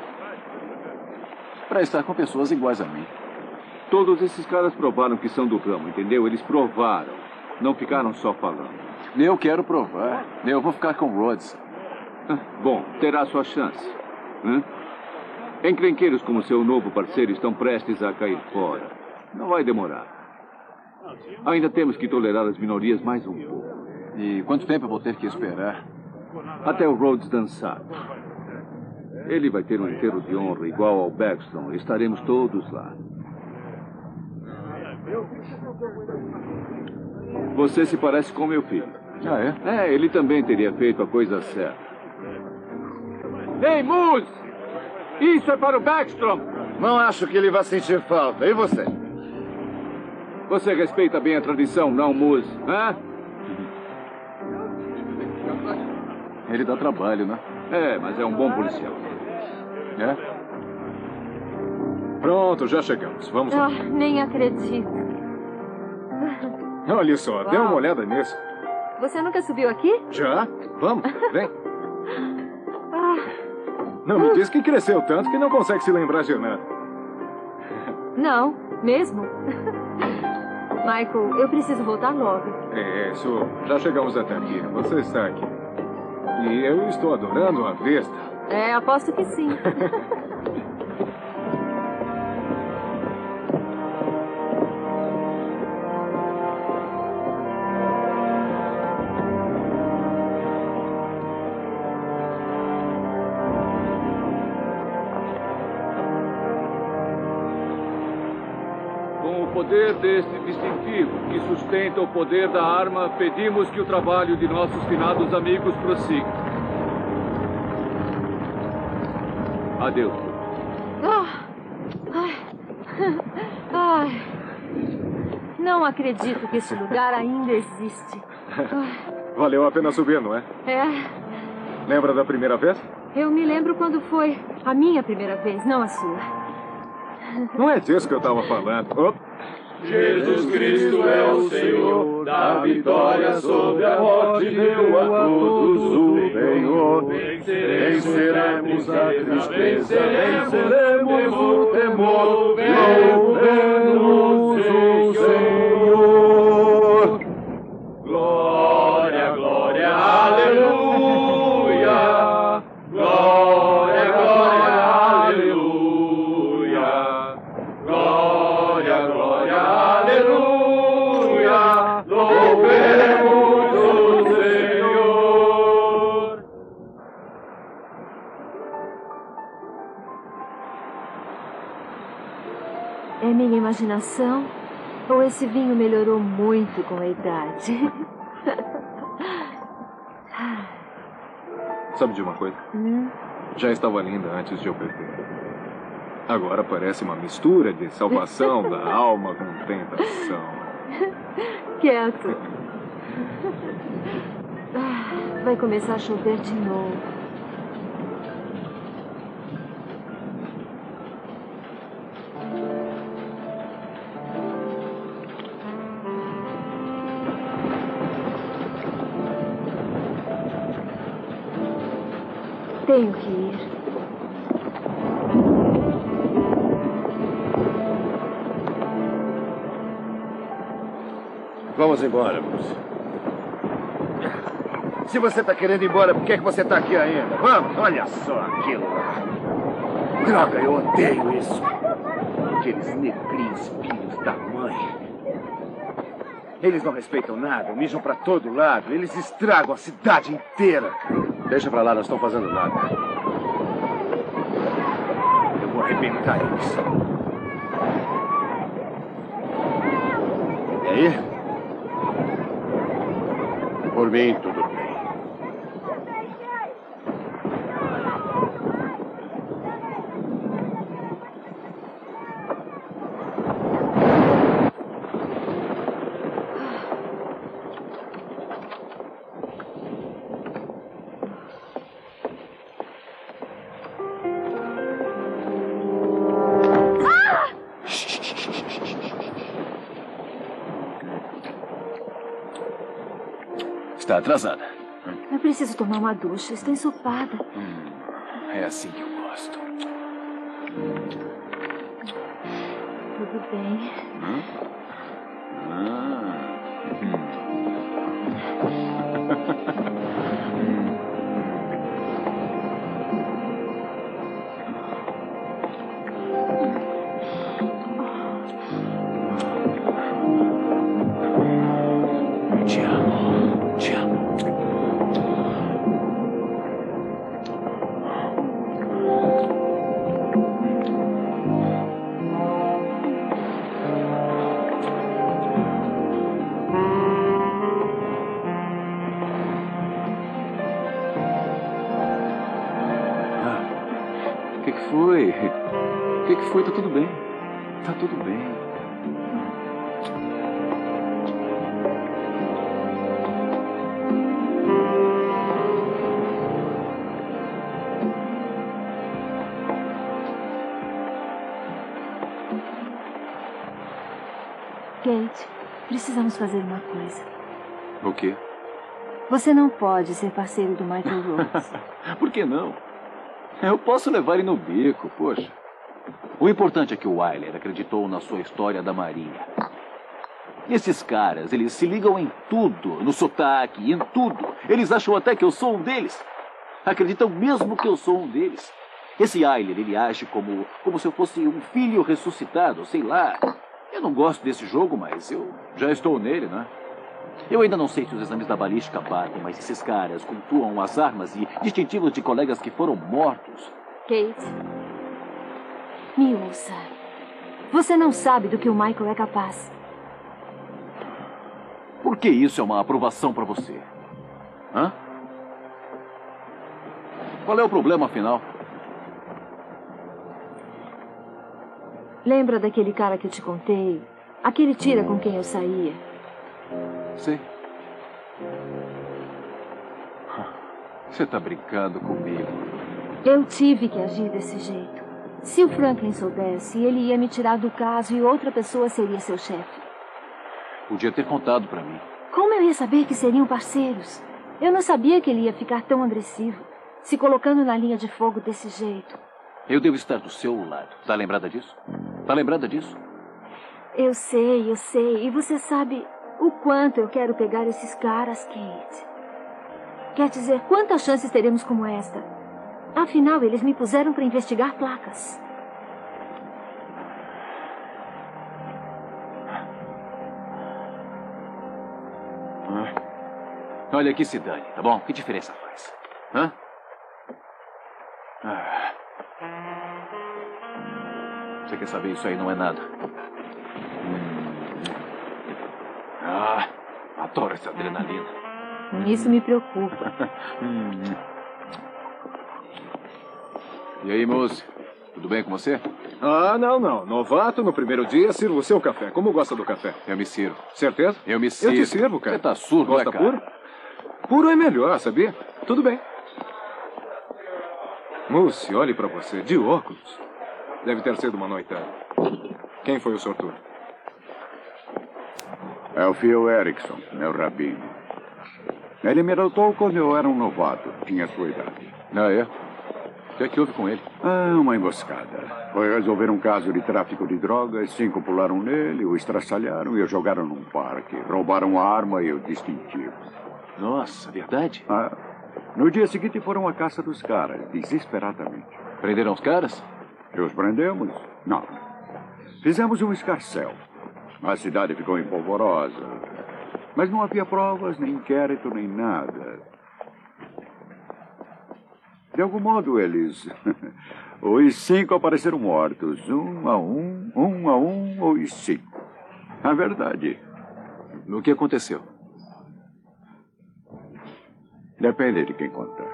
S11: Para estar com pessoas iguais a mim.
S3: Todos esses caras provaram que são do ramo, entendeu? Eles provaram. Não ficaram só falando.
S11: Eu quero provar. Eu vou ficar com o Rhodes.
S3: Bom, terá sua chance. Encrenqueiros como seu novo parceiro estão prestes a cair fora. Não vai demorar. Ainda temos que tolerar as minorias mais um pouco.
S11: E quanto tempo eu vou ter que esperar?
S3: Até o Rhodes dançar. Ele vai ter um enterro de honra igual ao Backstrom. Estaremos todos lá. Você se parece com meu filho.
S11: Ah, é?
S3: É, ele também teria feito a coisa certa. Ei, Moose! Isso é para o Backstrom!
S2: Não acho que ele vá sentir falta. E você?
S3: Você respeita bem a tradição, não, Moose? Hã?
S11: Ele dá trabalho, né?
S3: É, mas é um bom policial.
S5: É? Pronto, já chegamos. Vamos lá.
S12: Nem acredito.
S5: Olha só, dê uma olhada nisso.
S12: Você nunca subiu aqui?
S5: Já? Vamos, vem. Não me diz que cresceu tanto que não consegue se lembrar de nada.
S12: Não, mesmo. Michael, eu preciso voltar logo.
S5: Isso, já chegamos até aqui. Você está aqui. E eu estou adorando a vista.
S12: Aposto que sim.
S3: Com o poder deste distintivo, que sustenta o poder da arma, pedimos que o trabalho de nossos finados amigos prossiga. Adeus.
S12: Não acredito que esse lugar ainda existe.
S5: Valeu a pena subir, não é? Lembra da primeira vez?
S12: Eu me lembro quando foi a minha primeira vez, não a sua.
S5: Não é disso que eu estava falando.
S15: Jesus Cristo é o Senhor, da vitória sobre a morte deu a todos o Senhor. Venceremos a tristeza, venceremos o temor, louvemos o Senhor. Glória, glória, aleluia. Glória, glória, aleluia. Glória, glória, aleluia. Louvemos o Senhor.
S12: É minha imaginação? Ou esse vinho melhorou muito com a idade?
S5: Sabe de uma coisa? Já estava linda antes de eu beber. Agora parece uma mistura de salvação da alma com tentação.
S12: Quieto. Vai começar a chover de novo. Tenho que ir.
S13: Vamos embora, moço.
S14: Se você está querendo ir embora, por que você está aqui ainda? Vamos, olha só aquilo lá. Droga, eu odeio isso. Aqueles negrinhos filhos da mãe. Eles não respeitam nada, mijam pra todo lado. Eles estragam a cidade inteira.
S13: Deixa pra lá, não estão fazendo nada.
S14: Eu vou arrebentar eles. E aí?
S13: Por mim, tudo bem.
S9: Está atrasada.
S12: Eu preciso tomar uma ducha. Estou ensopada.
S9: É assim que eu gosto.
S12: Tudo bem.
S9: Te amo. Te amo. O que foi? O que foi? Tá tudo bem. Tá tudo bem.
S12: Kate, precisamos fazer uma coisa.
S9: O quê?
S12: Você não pode ser parceiro do Michael Rhodes.
S9: Por que não? Eu posso levar ele no bico, poxa. O importante é que o Wyler acreditou na sua história da Marinha. Esses caras, eles se ligam em tudo, no sotaque, em tudo. Eles acham até que eu sou um deles. Acreditam mesmo que eu sou um deles. Esse Wyler, ele age como se eu fosse um filho ressuscitado, sei lá. Eu não gosto desse jogo, mas eu já estou nele, né? Eu ainda não sei se os exames da balística batem, mas esses caras pontuam as armas e distintivos de colegas que foram mortos.
S12: Kate, me ouça. Você não sabe do que o Michael é capaz.
S9: Por que isso é uma aprovação para você? Hã? Qual é o problema, afinal?
S12: Lembra daquele cara que eu te contei? Aquele tira com quem eu saía?
S9: Sim. Você tá brincando comigo.
S12: Eu tive que agir desse jeito. Se o Franklin soubesse, ele ia me tirar do caso e outra pessoa seria seu chefe.
S9: Podia ter contado pra mim.
S12: Como eu ia saber que seriam parceiros? Eu não sabia que ele ia ficar tão agressivo, se colocando na linha de fogo desse jeito.
S9: Eu devo estar do seu lado. Tá lembrada disso? Tá lembrada disso?
S12: Eu sei. E você sabe o quanto eu quero pegar esses caras, Kate. Quer dizer, quantas chances teremos como esta? Afinal, eles me puseram para investigar placas.
S9: Olha, que se dane, tá bom? Que diferença faz? Hã? Você quer saber? Isso aí não é nada. Adoro essa adrenalina.
S12: Isso me preocupa.
S9: E aí, moço? Tudo bem com você?
S5: Não. Novato, no primeiro dia, sirvo o seu café. Como gosta do café?
S9: Eu me sirvo.
S5: Certeza?
S9: Eu me sirvo.
S5: Eu te sirvo, cara.
S9: Você tá surdo,
S5: gosta
S9: né, cara?
S5: Puro? Puro é melhor, sabia? Tudo bem. Mousse, olhe pra você. De óculos. Deve ter sido uma noitada. Quem foi o sortudo?
S13: É o Phil Erickson, meu rabino. Ele me adotou quando eu era um novato. Tinha sua idade.
S9: Ah, é?
S3: que é que houve com ele?
S13: Ah, uma emboscada. Foi resolver um caso de tráfico de drogas, 5 pularam nele, o estraçalharam e o jogaram num parque. Roubaram a arma e o distintivo.
S3: Nossa, verdade?
S13: Ah, no dia seguinte foram à caça dos caras, desesperadamente.
S3: Prenderam os caras?
S13: E os prendemos? Não. Fizemos um escarcéu. A cidade ficou empolvorosa. Mas não havia provas, nem inquérito, nem nada. De algum modo, eles... os 5 apareceram mortos. Um a um, os 5. A verdade.
S3: O que aconteceu?
S13: Depende de quem contar.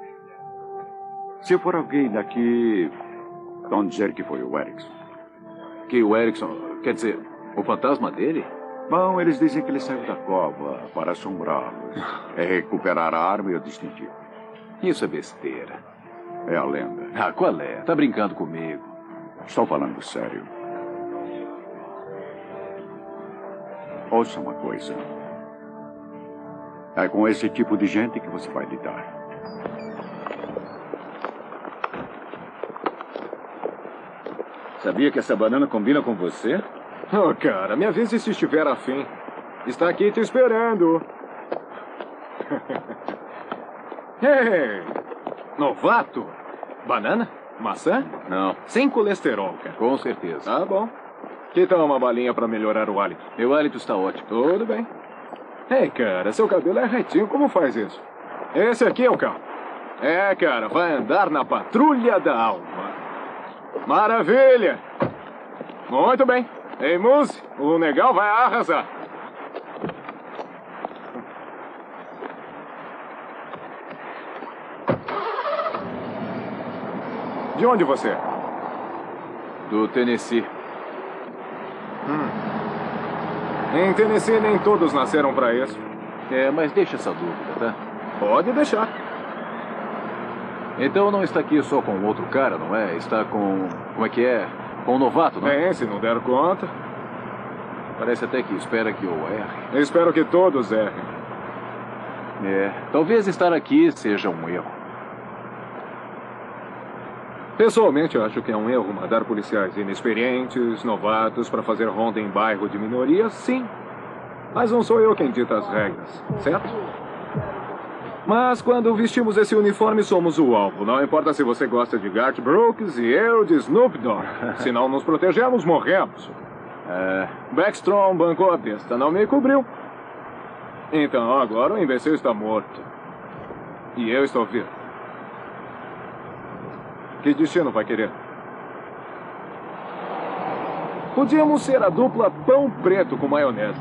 S13: Se for alguém daqui, vão dizer que foi o Erickson.
S3: Que o Erickson... Quer dizer, o fantasma dele?
S13: Bom, eles dizem que ele saiu da cova para assombrá-los. É recuperar a arma e o distintivo.
S3: Isso é besteira.
S13: É a lenda.
S3: Ah, qual é? Tá brincando comigo.
S13: Estou falando sério. Ouça uma coisa. É com esse tipo de gente que você vai lidar.
S2: Sabia que essa banana combina com você?
S5: Oh, cara, me avise se estiver afim. Está aqui te esperando. Ei, novato? Banana? Maçã?
S3: Não.
S5: Sem colesterol, cara.
S3: Com certeza.
S5: Tá bom. Que tal uma balinha para melhorar o hálito?
S3: Meu hálito está ótimo.
S5: Tudo bem. Ei, cara, seu cabelo é retinho. Como faz isso? Esse aqui é o carro. É, cara, vai andar na patrulha da alma. Maravilha! Muito bem. Ei, Muse, o Negal vai arrasar. De onde você é?
S3: Do Tennessee.
S5: Em Tennessee nem todos nasceram para isso.
S3: É, mas deixa essa dúvida, tá?
S5: Pode deixar.
S3: Então não está aqui só com outro cara, não é? Está com... Como é que é? Com um novato, não é?
S5: Se não der conta.
S3: Parece até que espera que eu erre.
S5: Eu espero que todos errem.
S3: É, talvez estar aqui seja um erro.
S5: Pessoalmente, eu acho que é um erro mandar policiais inexperientes, novatos, para fazer ronda em bairro de minorias, sim. Mas não sou eu quem dita as regras, certo? Mas quando vestimos esse uniforme, somos o alvo. Não importa se você gosta de Garth Brooks e eu de Snoop Dogg. Se não nos protegemos, morremos. Backstrom bancou a besta, não me cobriu. Então, agora o imbecil está morto. E eu estou vivo. Que destino vai querer? Podíamos ser a dupla pão preto com maionese.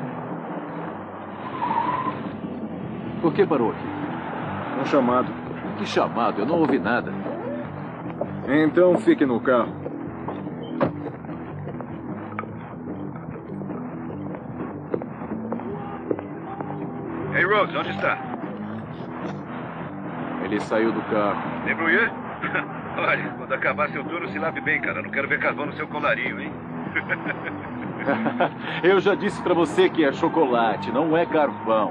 S3: Por que parou aqui?
S5: Um chamado.
S3: Que chamado? Eu não ouvi nada.
S5: Então fique no carro.
S4: Ei, Rhodes, onde está?
S3: Ele saiu do carro.
S4: Debrouillé? Olha, quando acabar seu turno, se lave bem, cara. Não quero ver carvão no seu colarinho, hein?
S3: Eu já disse pra você que é chocolate, não é carvão.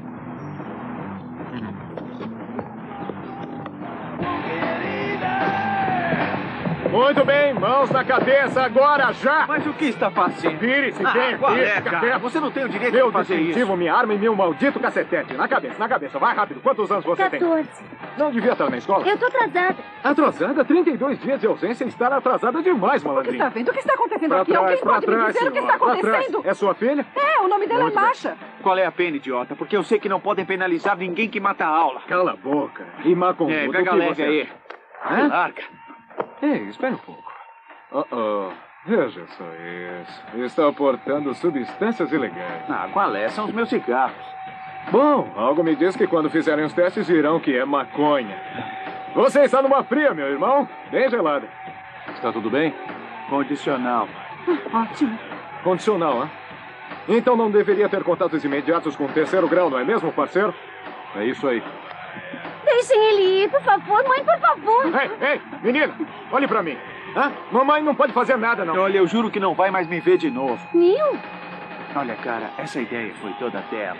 S5: Muito bem, mãos na cabeça agora, já!
S9: Mas o que está fazendo?
S5: Vire-se bem,
S9: cara? Você não tem o direito
S5: de
S9: fazer isso.
S5: Minha arma e meu maldito cacetete. Na cabeça. Vai rápido. Quantos anos você
S1: 14.
S5: tem? Não devia estar na escola?
S1: Eu tô atrasada.
S5: Atrasada? 32 dias de ausência e estar atrasada demais, malandrinho.
S16: O que está vendo? O que está acontecendo
S5: pra
S16: aqui?
S5: Trás,
S16: Alguém pode me dizer o que está acontecendo?
S5: É sua filha?
S16: É, o nome dela
S5: Muito
S16: é Masha.
S9: Qual é a pena, idiota? Porque eu sei que não podem penalizar ninguém que mata a aula.
S5: Cala a boca. E macumbudo,
S9: pega leve aí.
S5: Larga. Ei, espera um pouco. Veja só isso. Está portando substâncias ilegais.
S9: Qual é? São os meus cigarros.
S5: Bom, algo me diz que quando fizerem os testes dirão que é maconha. Você está numa fria, meu irmão. Bem gelada.
S3: Está tudo bem?
S9: Condicional.
S16: Ótimo.
S5: Condicional, hein? Então não deveria ter contatos imediatos com o 3º grau, não é mesmo, parceiro?
S3: É isso aí.
S1: Deixem ele ir, por favor. Mãe, por favor.
S5: Ei, menina, olhe pra mim. Mamãe não pode fazer nada, não.
S9: Olha, eu juro que não vai mais me ver de novo.
S1: Neil?
S9: Olha, cara, essa ideia foi toda dela.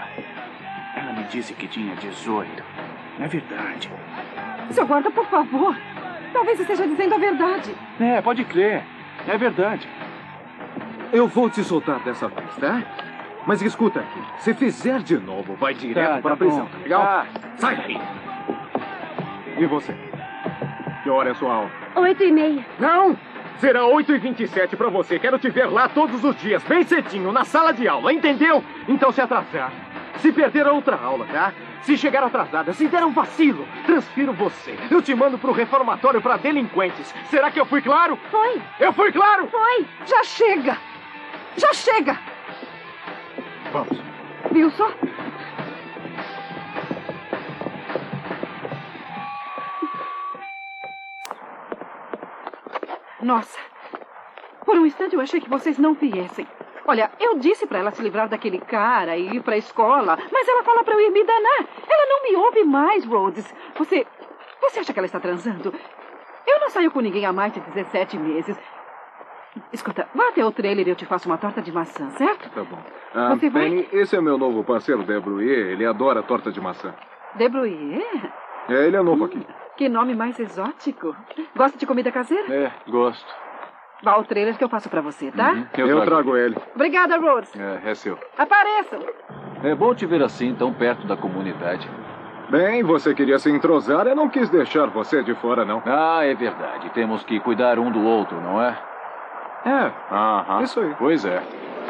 S9: Ela me disse que tinha 18. É verdade.
S16: Seu guarda, por favor. Talvez esteja dizendo a verdade.
S9: É, pode crer. É verdade.
S5: Eu vou te soltar dessa vez, tá? Mas escuta aqui. Se fizer de novo, vai direto para a prisão, tá legal? Sai daí! E você? Que hora é a sua aula?
S1: 8h30.
S5: Não! Será 8h27 para você. Quero te ver lá todos os dias, bem cedinho, na sala de aula, entendeu? Então se atrasar, se perder a outra aula, tá? Se chegar atrasada, se der um vacilo, transfiro você. Eu te mando pro reformatório para delinquentes. Será que eu fui claro?
S1: Foi.
S5: Eu fui claro?
S1: Foi.
S16: Já chega! Já chega!
S5: Vamos.
S16: Viu só? Nossa. Por um instante eu achei que vocês não viessem. Olha, eu disse pra ela se livrar daquele cara e ir pra escola, mas ela fala pra eu ir me danar. Ela não me ouve mais, Rhodes. Você acha que ela está transando? Eu não saio com ninguém há mais de 17 meses. Escuta, vá até o trailer e eu te faço uma torta de maçã, certo?
S5: Tá bom.
S16: Você vai?
S5: Penny, esse é meu novo parceiro, De Bruyne. Ele adora torta de maçã.
S16: De Bruyne?
S5: É, ele é novo aqui.
S16: Que nome mais exótico. Gosta de comida caseira?
S9: É, gosto.
S16: Vá ao trailer que eu faço pra você, tá?
S5: Eu trago ele.
S16: Obrigada, Rhodes.
S9: É seu.
S16: Apareçam.
S9: É bom te ver assim, tão perto da comunidade.
S5: Bem, você queria se entrosar, eu não quis deixar você de fora, não.
S9: Ah, é verdade. Temos que cuidar um do outro, não é?
S5: É. Isso aí.
S9: Pois é.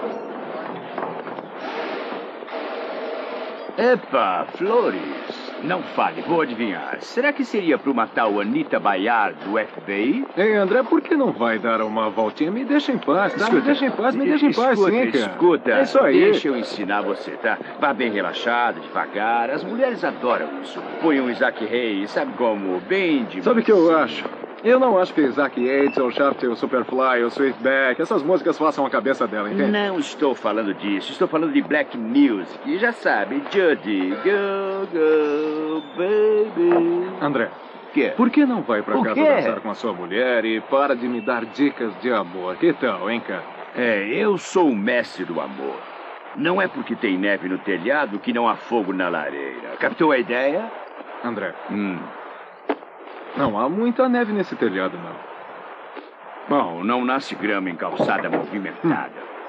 S8: Epa, Flores. Não fale, vou adivinhar. Será que seria para uma tal Anita Bayard do FBI?
S5: Ei, André, por que não vai dar uma voltinha? Me deixa em paz, tá? Me deixa em paz, sim, cara.
S8: Escuta,
S5: é isso aí.
S8: Deixa eu ensinar você, tá? Vá bem relaxado, devagar. As mulheres adoram isso. Põe um Isaac Hayes, sabe como? Bem de...
S5: Sabe o que eu acho? Eu não acho que Isaac Yates, ou Shaft, ou Superfly, ou Sweetback, essas músicas façam a cabeça dela, entende?
S8: Não estou falando disso. Estou falando de black music. E já sabe, Judy, go, go, baby.
S5: André,
S8: quê?
S5: Por que não vai pra
S8: O
S5: casa
S8: quê?
S5: dançar com a sua mulher e para de me dar dicas de amor? Que tal, hein, cara?
S8: Eu sou o mestre do amor. Não é porque tem neve no telhado que não há fogo na lareira. Captou a ideia?
S5: André. Não há muita neve nesse telhado, não.
S8: Bom, não nasce grama em calçada movimentada.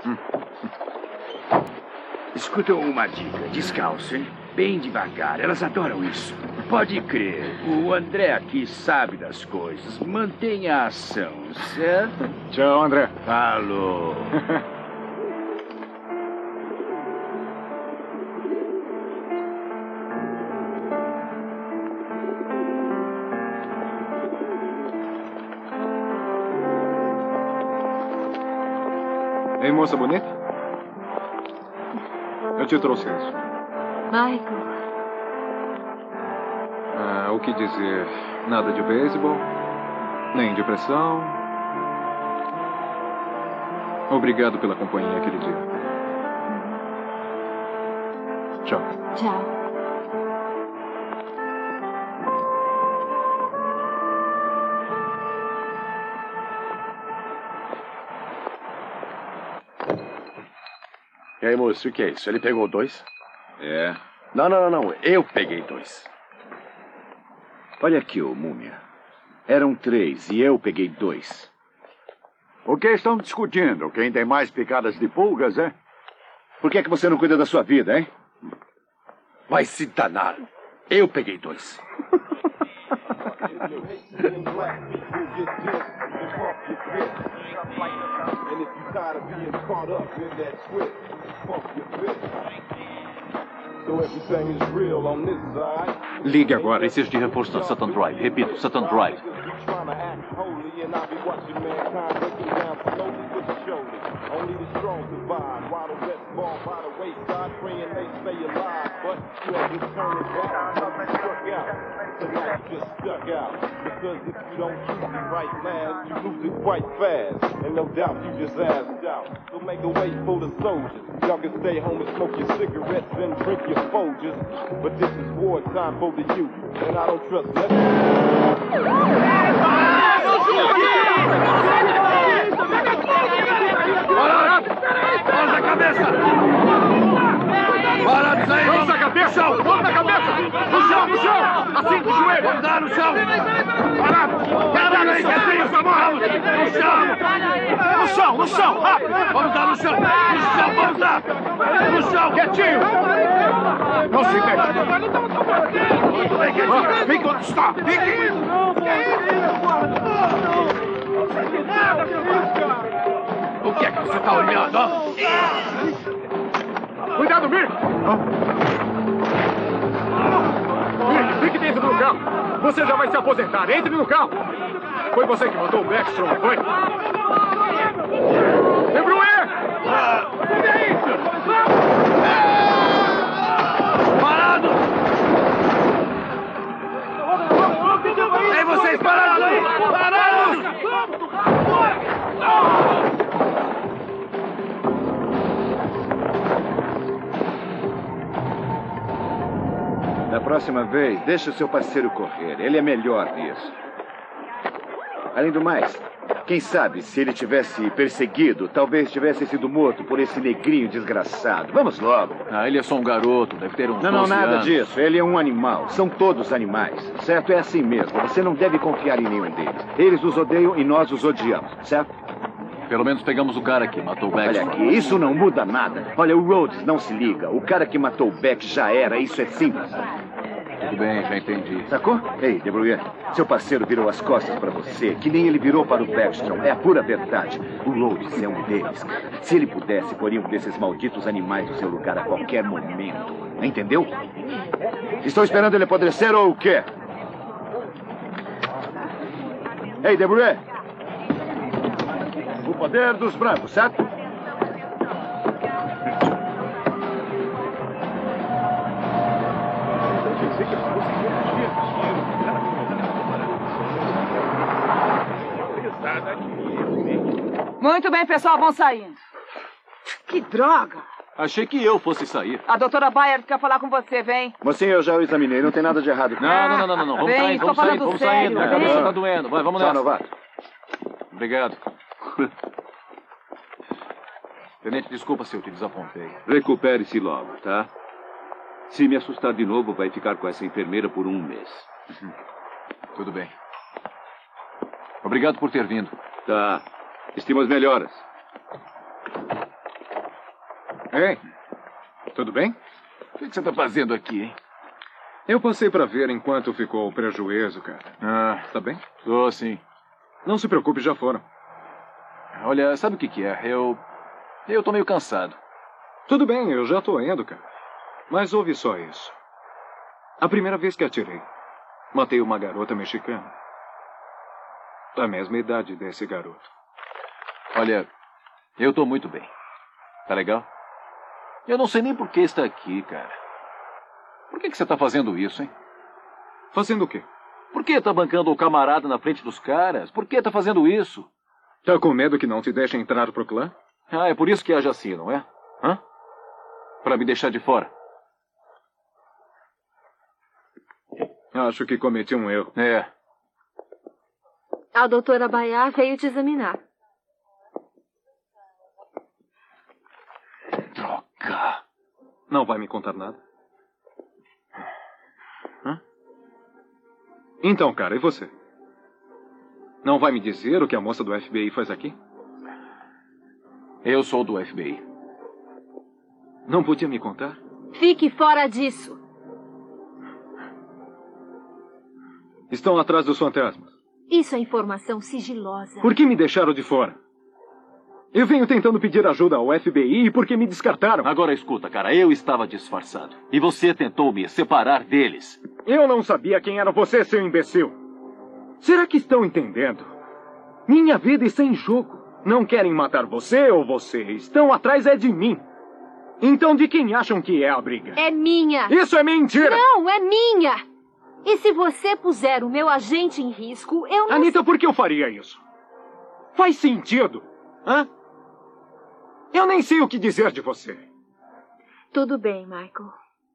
S8: Escuta uma dica. Descalço, hein? Bem devagar. Elas adoram isso. Pode crer. O André aqui sabe das coisas. Mantenha a ação, certo?
S5: Tchau, André.
S8: Falou.
S5: Ei, moça bonita? Eu te trouxe isso.
S12: Michael.
S5: O que dizer? Nada de beisebol, nem de pressão. Obrigado pela companhia aquele dia. Tchau.
S12: Tchau.
S14: E aí, moço, o que é isso? Ele pegou 2?
S4: É.
S14: Não. Eu peguei 2.
S8: Olha aqui, ô múmia. Eram 3 e eu peguei 2.
S13: O que estão discutindo? Quem tem mais picadas de pulgas, é?
S8: Por que você não cuida da sua vida, hein?
S14: Vai se danar. Eu peguei 2.
S5: Ligue agora.
S9: Preciso de reforço da Sutton Drive. Repito, Sutton Drive.
S17: Because if you don't treat me right now, you lose it quite fast. And no doubt you just asked out. So make a way for the soldiers. Y'all can stay home and smoke your cigarettes and drink your Folgers. But this is wartime for the youth. And I don't trust nothing.
S13: Volta a cabeça! Para de sair!
S5: Volta a cabeça! Volta a cabeça! No chão! Assim, com o joelho!
S13: Dá no chão!
S5: Parado!
S14: chão, no chão, rápido! Vamos dar no chão! No chão, vamos dar! No chão! Quietinho! Não se mexa! Muito bem, quietinho! Fique onde está! Fique! O que é que você está olhando? Cuidado, Mick! Mick, fique dentro do carro! Você já vai se aposentar! Entre no carro! Foi você que matou o Backstrom, não foi? Debruer! Cadê isso? Parado! Ei, vocês parados aí! Parados!
S2: Da próxima vez, deixa o seu parceiro correr. Ele é melhor nisso. Além do mais, quem sabe se ele tivesse perseguido, talvez tivesse sido morto por esse negrinho desgraçado. Vamos logo.
S9: Ah, ele é só um garoto, deve ter uns
S2: Não,
S9: 12
S2: nada
S9: anos.
S2: disso. Ele é um animal. São todos animais. Certo? É assim mesmo. Você não deve confiar em nenhum deles. Eles os odeiam e nós os odiamos. Certo?
S9: Pelo menos pegamos o cara que matou o Beck.
S2: Olha aqui, isso não muda nada. Olha, o Rhodes não se liga. O cara que matou o Beck já era. Isso é simples.
S9: Tudo bem, já entendi.
S2: Sacou? Ei, Debruyer, seu parceiro virou as costas para você, que nem ele virou para o Backstrom. É a pura verdade. O Rhodes é um deles. Se ele pudesse, poria um desses malditos animais no seu lugar a qualquer momento. Entendeu? Estou esperando ele apodrecer ou o quê? Ei, Debruyer. O poder dos brancos, certo?
S16: Muito bem, pessoal, vão saindo. Que droga!
S9: Achei que eu fosse sair.
S16: A doutora Bayer quer falar com você, vem.
S2: Mocinho, eu já o examinei, não tem nada de errado.
S9: Não. Vamos
S16: Vem,
S9: sair,
S16: estou
S9: vamos sair,
S16: falando
S9: vamos
S16: sério,
S9: saindo. A
S16: vem.
S9: cabeça tá doendo. Vai, vamos
S2: Tchau,
S9: nessa.
S2: novato.
S9: Obrigado. Tenente, desculpa se eu te desapontei.
S8: Recupere-se logo, tá? Se me assustar de novo, vai ficar com essa enfermeira por um mês.
S9: Tudo bem. Obrigado por ter vindo.
S8: Tá. Estimo as melhoras.
S5: Ei, tudo bem?
S9: O que você está fazendo aqui, hein?
S5: Eu passei para ver enquanto ficou o prejuízo, cara.
S9: Ah,
S5: tá bem?
S9: Tô sim.
S5: Não se preocupe, já foram.
S9: Olha, sabe o que é? Eu tô meio cansado.
S5: Tudo bem, eu já tô indo, cara. Mas ouve só isso. A primeira vez que atirei, matei uma garota mexicana. Da mesma idade desse garoto.
S9: Olha, eu tô muito bem. Tá legal? Eu não sei nem por que está aqui, cara. Por que você tá fazendo isso, hein?
S5: Fazendo o quê?
S9: Por que tá bancando o camarada na frente dos caras? Por que tá fazendo isso?
S5: Tá com medo que não te deixem entrar pro clã?
S9: Ah, é por isso que age assim, não é? Hã? Pra me deixar de fora.
S5: Acho que cometi um erro.
S9: É.
S12: A doutora Bayer veio te examinar.
S9: Droga.
S5: Não vai me contar nada? Hã? Então, cara, e você? Não vai me dizer o que a moça do FBI faz aqui?
S9: Eu sou do FBI.
S5: Não podia me contar?
S12: Fique fora disso.
S5: Estão atrás dos fantasmas.
S12: Isso é informação sigilosa.
S5: Por que me deixaram de fora? Eu venho tentando pedir ajuda ao FBI e por que me descartaram?
S9: Agora escuta, cara, eu estava disfarçado. E você tentou me separar deles.
S5: Eu não sabia quem era você, seu imbecil. Será que estão entendendo? Minha vida está em jogo. Não querem matar você ou você. Estão atrás é de mim. Então de quem acham que é a briga?
S12: É minha.
S5: Isso é mentira.
S12: Não, é minha. E se você puser o meu agente em risco, eu não...
S5: Anita, por que eu faria isso? Faz sentido. Hã? Eu nem sei o que dizer de você.
S12: Tudo bem, Michael.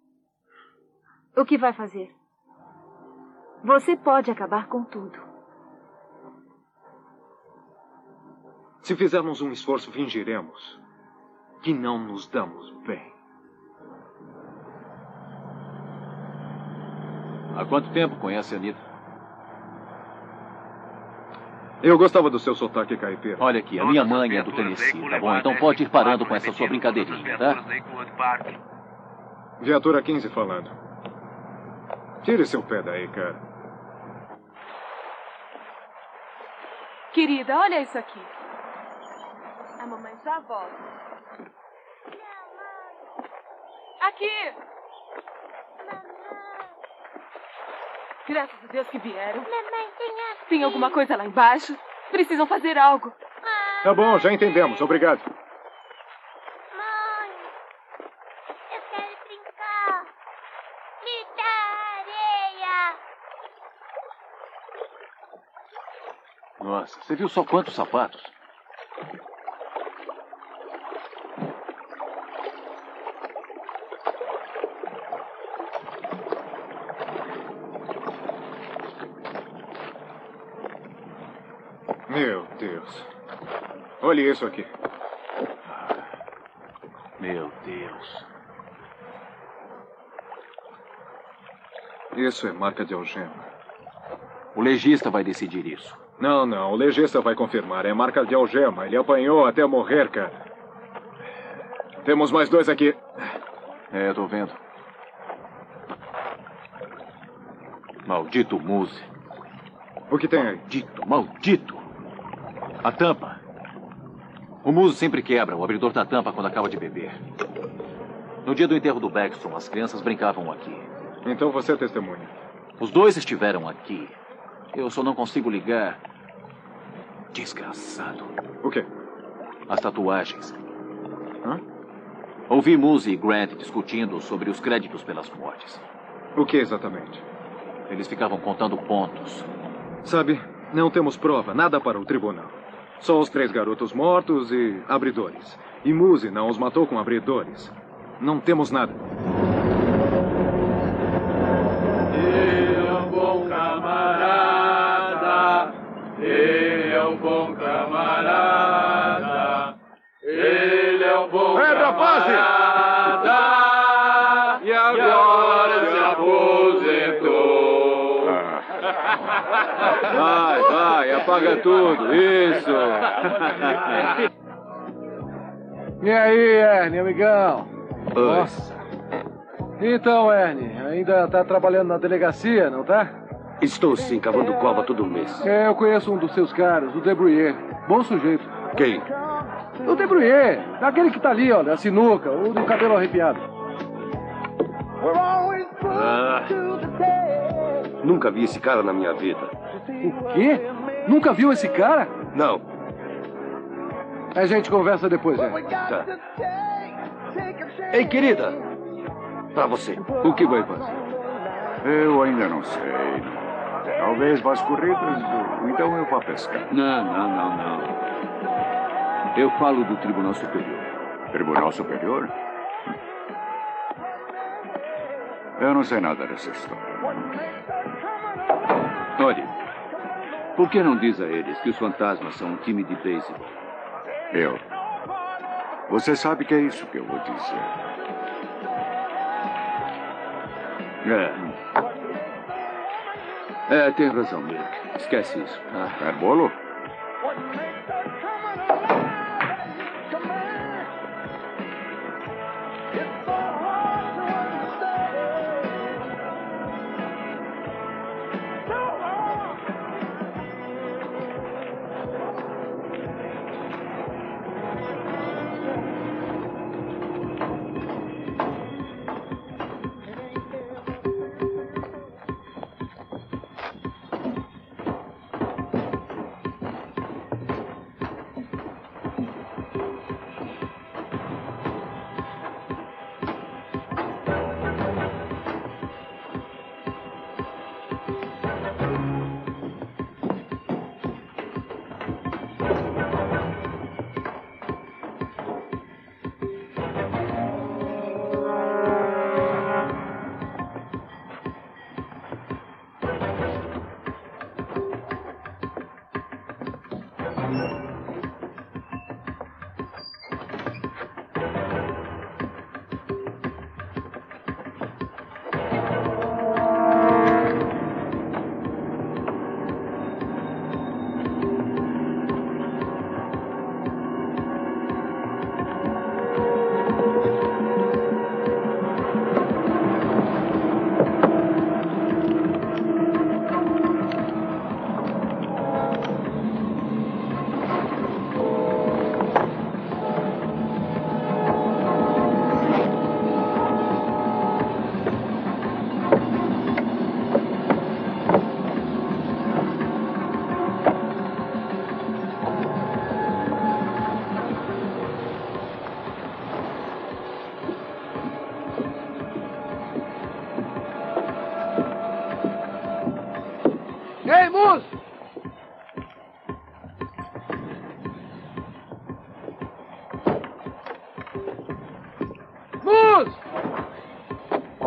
S12: O que vai fazer? Você pode acabar com tudo.
S5: Se fizermos um esforço, fingiremos que não nos damos bem.
S9: Há quanto tempo conhece a Anita?
S5: Eu gostava do seu sotaque caipira.
S9: Olha aqui, a minha mãe é do Tennessee, tá bom? Então pode ir parando com essa sua brincadeirinha, tá?
S5: Viatura 15 falando. Tire seu pé daí, cara.
S18: Querida, olha isso aqui. A mamãe já volta. Aqui! Graças a Deus que vieram. Tem alguma coisa lá embaixo? Precisam fazer algo.
S5: Tá bom, já entendemos. Obrigado.
S1: Mãe, eu quero brincar. Me dá areia.
S9: Nossa, você viu só quantos sapatos?
S5: Meu Deus. Olhe isso aqui.
S9: Meu Deus.
S5: Isso é marca de algema.
S9: O legista vai decidir isso.
S5: Não, não. O legista vai confirmar. É marca de algema. Ele apanhou até morrer, cara. Temos mais 2 aqui.
S9: É, eu tô vendo. Maldito Muse.
S5: O que tem aí?
S9: Maldito, maldito. A tampa. O Muse sempre quebra o abridor da tampa quando acaba de beber. No dia do enterro do Baxton, as crianças brincavam aqui.
S5: Então você é testemunha.
S9: Os 2 estiveram aqui. Eu só não consigo ligar. Desgraçado.
S5: O quê?
S9: As tatuagens.
S5: Hã?
S9: Ouvi Muse e Grant discutindo sobre os créditos pelas mortes.
S5: O que exatamente?
S9: Eles ficavam contando pontos.
S5: Sabe, não temos prova, nada para o tribunal. Só os 3 garotos mortos e abridores. E Muse não os matou com abridores. Não temos nada.
S15: Ele é um bom camarada. Ele é um bom camarada. Ele é um bom camarada. E agora se aposentou.
S3: Vai, apaga tudo. Isso.
S7: E aí, Ernie, amigão?
S3: Oi.
S7: Nossa. Então, Ernie, ainda tá trabalhando na delegacia, não tá?
S14: Estou sim, cavando cova todo mês.
S7: É, eu conheço um dos seus caras, o De Bruyne. Bom sujeito.
S14: Quem?
S7: O De Bruyne, aquele que tá ali, ó, na sinuca, o do cabelo arrepiado.
S14: Nunca vi esse cara na minha vida.
S7: O quê? Nunca viu esse cara?
S14: Não.
S7: A gente conversa depois, Ernie.
S14: Tá. Ei, querida. Pra você.
S8: O que vai fazer? Eu ainda não sei. Talvez vá às corridas, ou então eu vá pescar.
S3: Não. Eu falo do Tribunal Superior.
S8: Tribunal Superior? Eu não sei nada dessa história.
S3: Olha, por que não diz a eles que os fantasmas são um time de beisebol?
S8: Você sabe que é isso que eu vou dizer.
S3: Tem razão, Milk. Esquece isso.
S8: Quer bolo?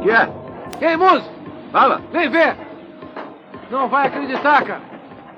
S3: que é?
S7: Quem, Muse?
S3: Fala.
S7: Vem ver. Não vai acreditar, cara.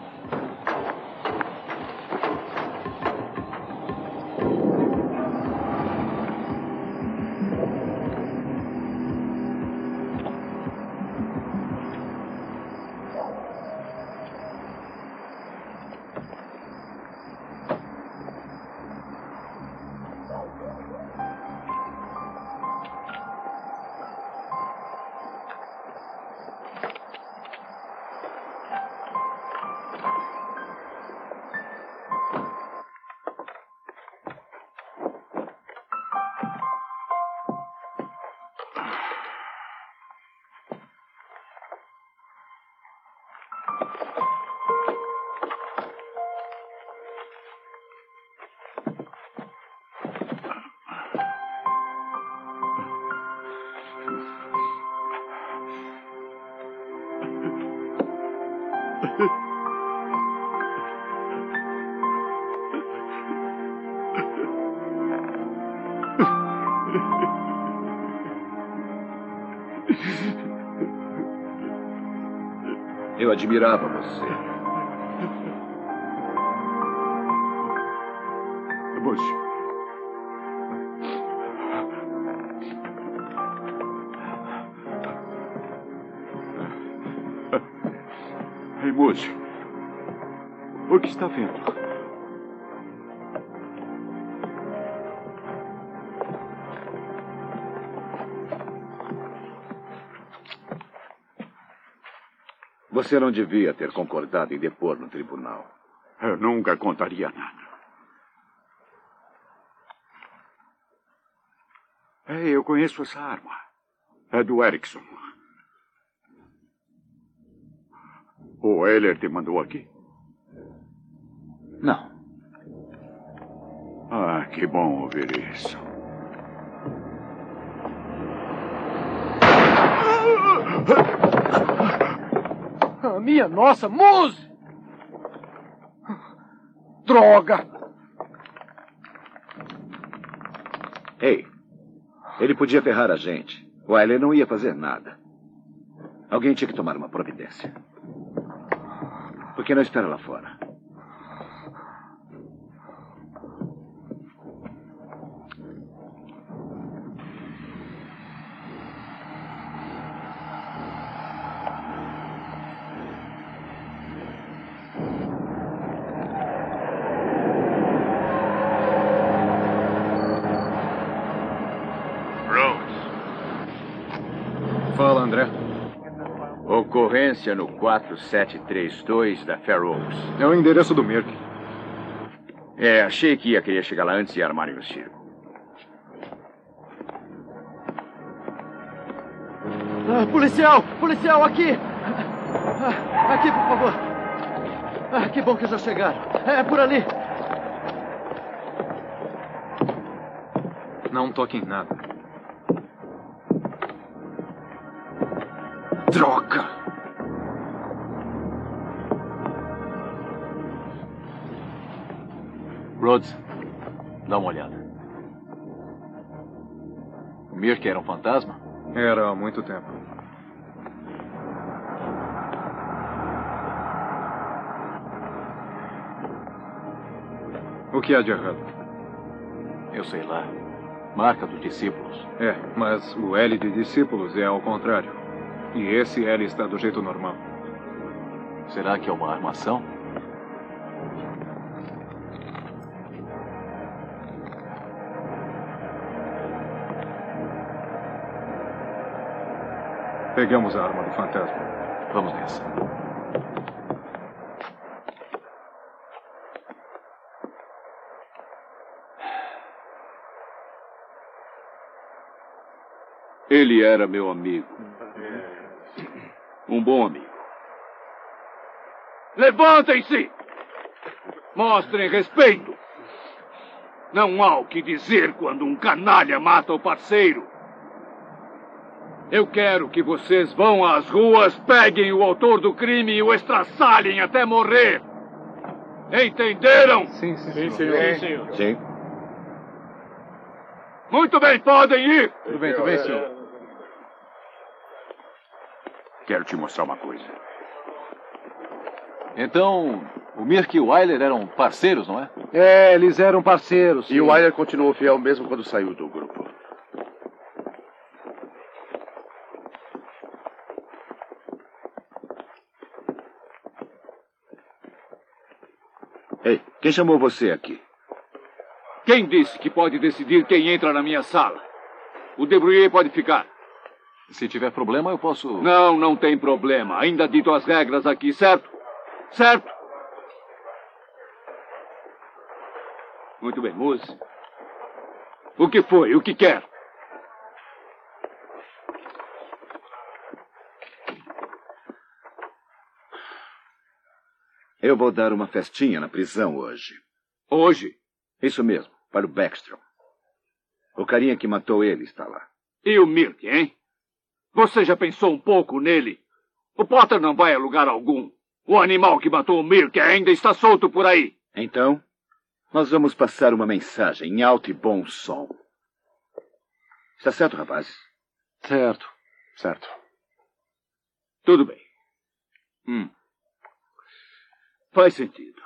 S2: Eu admirava você.
S13: Bush. Ei, Bush. O que está vendo?
S2: Você não devia ter concordado em depor no tribunal.
S13: Eu nunca contaria nada. Eu conheço essa arma. É do Erickson. O Heller te mandou aqui?
S2: Não.
S13: Ah, que bom ouvir isso.
S7: Minha nossa, Muse! Droga!
S2: Ei, ele podia ferrar a gente. O Heller não ia fazer nada. Alguém tinha que tomar uma providência. Por que não espera lá fora?
S5: Fala, André.
S8: Ocorrência no 4732 da Fair Oaks.
S5: É o endereço do Merck.
S8: Achei que ia querer chegar lá antes e armarem o circo.
S7: Policial! Policial, aqui! Aqui, por favor. Que bom que já chegaram. É por ali.
S5: Não toque em nada.
S8: Droga!
S9: Rhodes, dá uma olhada. O Mirk era um fantasma?
S5: Era há muito tempo. O que há de errado?
S9: Eu sei lá. Marca dos discípulos.
S5: Mas o L de discípulos é ao contrário. E esse L está do jeito normal.
S9: Será que é uma armação?
S5: Pegamos a arma do fantasma.
S9: Vamos nessa.
S3: Ele era meu amigo. Um bom amigo. Levantem-se! Mostrem respeito! Não há o que dizer quando um canalha mata o parceiro. Eu quero que vocês vão às ruas, peguem o autor do crime e o estraçalhem até morrer. Entenderam?
S5: Sim,
S6: Sim, senhor.
S2: Sim.
S3: Muito bem, podem ir.
S5: Tudo bem, senhor.
S8: Quero te mostrar uma coisa.
S9: Então, o Mirk e o Wyler eram parceiros, não é?
S11: É, eles eram parceiros.
S14: E o Wyler continuou fiel mesmo quando saiu do grupo.
S2: Ei, quem chamou você aqui?
S8: Quem disse que pode decidir quem entra na minha sala? O De Bruyne pode ficar.
S9: Se tiver problema, eu posso...
S8: Não, não tem problema. Ainda dito as regras aqui, certo? Certo? Muito bem, Muse. O que foi? O que quer?
S2: Eu vou dar uma festinha na prisão hoje.
S8: Hoje?
S2: Isso mesmo, para o Backstrom. O carinha que matou ele está lá.
S8: E o Mirk, hein? Você já pensou um pouco nele? O Potter não vai a lugar algum. O animal que matou o Mirk ainda está solto por aí.
S2: Então, nós vamos passar uma mensagem em alto e bom som. Está certo, rapazes?
S11: Certo. Certo.
S8: Tudo bem. Faz sentido.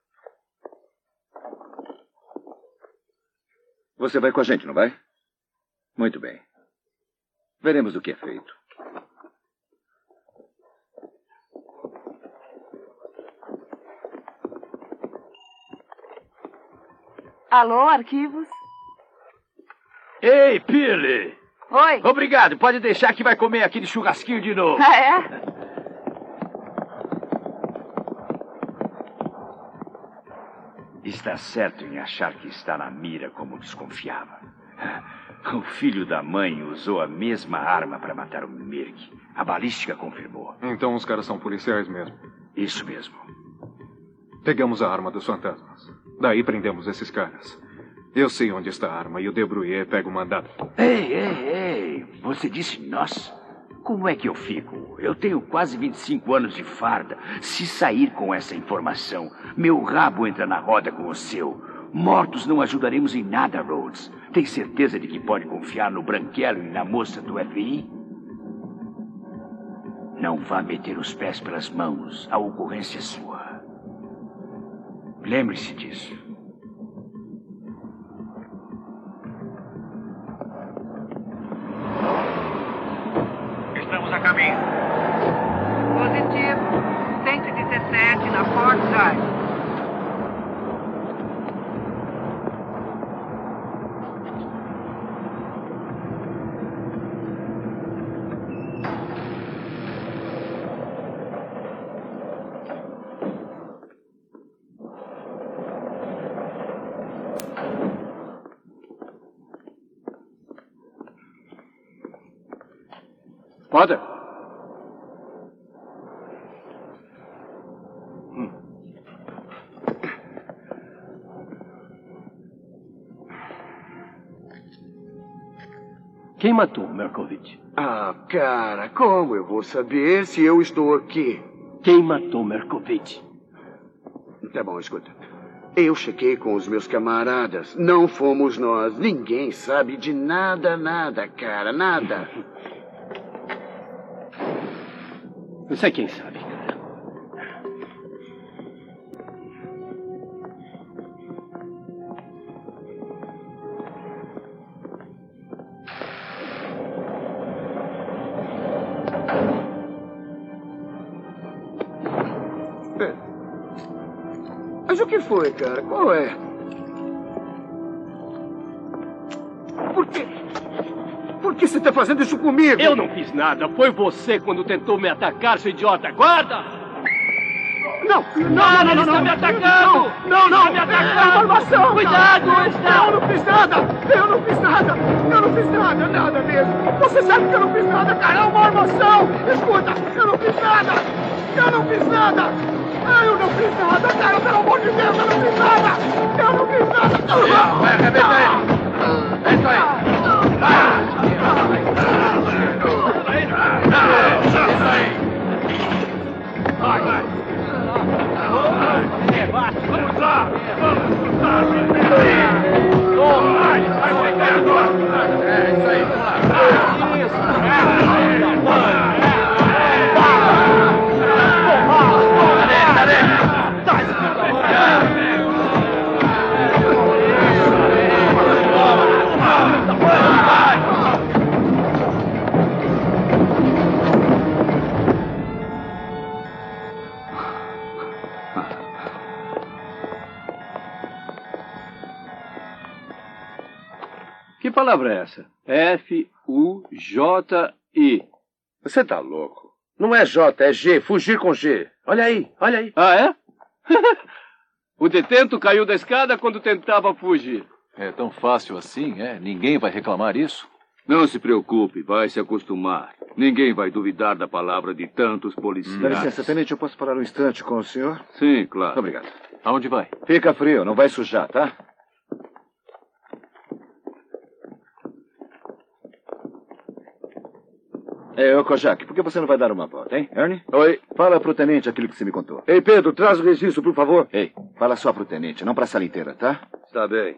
S2: Você vai com a gente, não vai? Muito bem. Veremos o que é feito.
S18: Alô, arquivos?
S14: Ei, Pirley!
S18: Oi.
S14: Obrigado. Pode deixar que vai comer aquele churrasquinho de novo.
S18: Ah, é?
S8: Está certo em achar que está na mira como desconfiava. O filho da mãe usou a mesma arma para matar o Mirk. A balística confirmou.
S5: Então os caras são policiais mesmo.
S8: Isso mesmo.
S5: Pegamos a arma dos fantasmas. Daí prendemos esses caras. Eu sei onde está a arma e o De Bruyne pega o mandado.
S8: Ei. Você disse nós? Como é que eu fico? Eu tenho quase 25 anos de farda. Se sair com essa informação, meu rabo entra na roda com o seu. Mortos não ajudaremos em nada, Rhodes. Tem certeza de que pode confiar no Branquelo e na moça do FBI? Não vá meter os pés pelas mãos. A ocorrência é sua. Lembre-se disso.
S4: Estamos a caminho.
S16: Positivo. 117 na Fort Drive.
S9: Potter?
S14: Quem matou Merkovich?
S19: Ah, cara, como eu vou saber se eu estou aqui?
S14: Quem matou Merkovich?
S19: Tá bom, escuta. Eu chequei com os meus camaradas. Não fomos nós. Ninguém sabe de nada, cara. Nada.
S14: Eu sei quem sabe, cara.
S19: Mas o que foi, cara? Qual é? Por que você está fazendo isso comigo?
S14: Eu não fiz nada. Foi você quando tentou me atacar, seu idiota. Guarda!
S19: Não!
S14: Ele está me atacando!
S19: Não!
S14: Está me atacando!
S19: Informação!
S14: Cuidado!
S19: Eu não fiz nada! Nada mesmo! Você sabe que eu não fiz nada, cara! É uma armação! Escuta! Eu não fiz nada! Eu não fiz nada, cara! Pelo amor de Deus, eu não fiz nada!
S14: Vai arrebentar ele! É isso aí! Vai! Vamos lá! Vamos lutar! Vai pegar agora! É isso aí! Isso!
S9: Que palavra é essa? F-U-J-I.
S14: Você tá louco. Não é J, é G. Fugir com G. Olha aí, olha aí.
S9: Ah, é? O detento caiu da escada quando tentava fugir.
S11: É tão fácil assim, é? Ninguém vai reclamar isso?
S8: Não se preocupe, vai se acostumar. Ninguém vai duvidar da palavra de tantos policiais.
S2: Dá licença, tenente, eu posso parar um instante com o senhor?
S8: Sim, claro.
S2: Obrigado.
S11: Aonde vai?
S2: Fica frio, não vai sujar, tá? Ô, Kojak, por que você não vai dar uma volta, hein, Ernie?
S14: Oi.
S2: Fala pro tenente aquilo que você me contou.
S14: Ei, Pedro, traz o registro, por favor.
S2: Ei, fala só pro tenente, não pra sala inteira, tá?
S14: Está bem.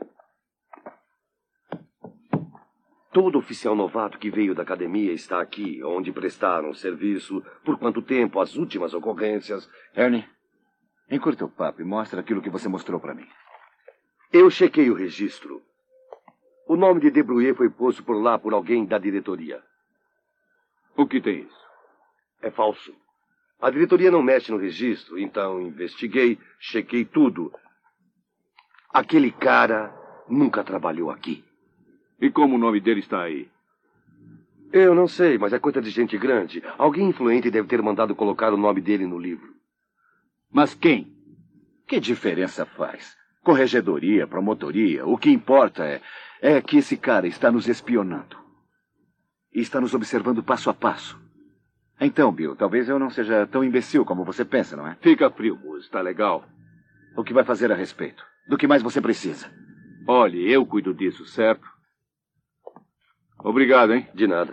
S14: Todo oficial novato que veio da academia está aqui, onde prestaram serviço, por quanto tempo, as últimas ocorrências.
S2: Ernie, encurta o papo e mostra aquilo que você mostrou pra mim.
S14: Eu chequei o registro. O nome de De Bruyne foi posto por lá por alguém da diretoria.
S8: O que tem isso?
S14: É falso. A diretoria não mexe no registro, então investiguei, chequei tudo. Aquele cara nunca trabalhou aqui.
S8: E como o nome dele está aí?
S14: Eu não sei, mas é coisa de gente grande. Alguém influente deve ter mandado colocar o nome dele no livro.
S8: Mas quem?
S2: Que diferença faz? Corregedoria, promotoria, o que importa é que esse cara está nos espionando. E está nos observando passo a passo. Então, Bill, talvez eu não seja tão imbecil como você pensa, não é?
S8: Fica frio, Moose, tá legal?
S2: O que vai fazer a respeito? Do que mais você precisa?
S8: Olhe, eu cuido disso, certo? Obrigado, hein?
S14: De nada.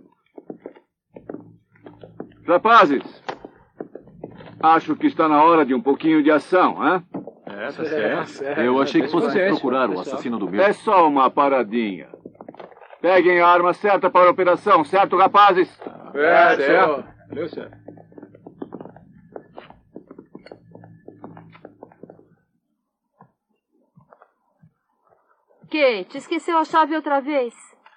S8: Rapazes, acho que está na hora de um pouquinho de ação, hein?
S11: Tá certo. Eu achei que fosse procurar o assassino do meu.
S8: É só uma paradinha. Peguem a arma certa para a operação, certo, rapazes?
S6: Certo. Deu certo.
S12: Kate, esqueceu a chave outra vez?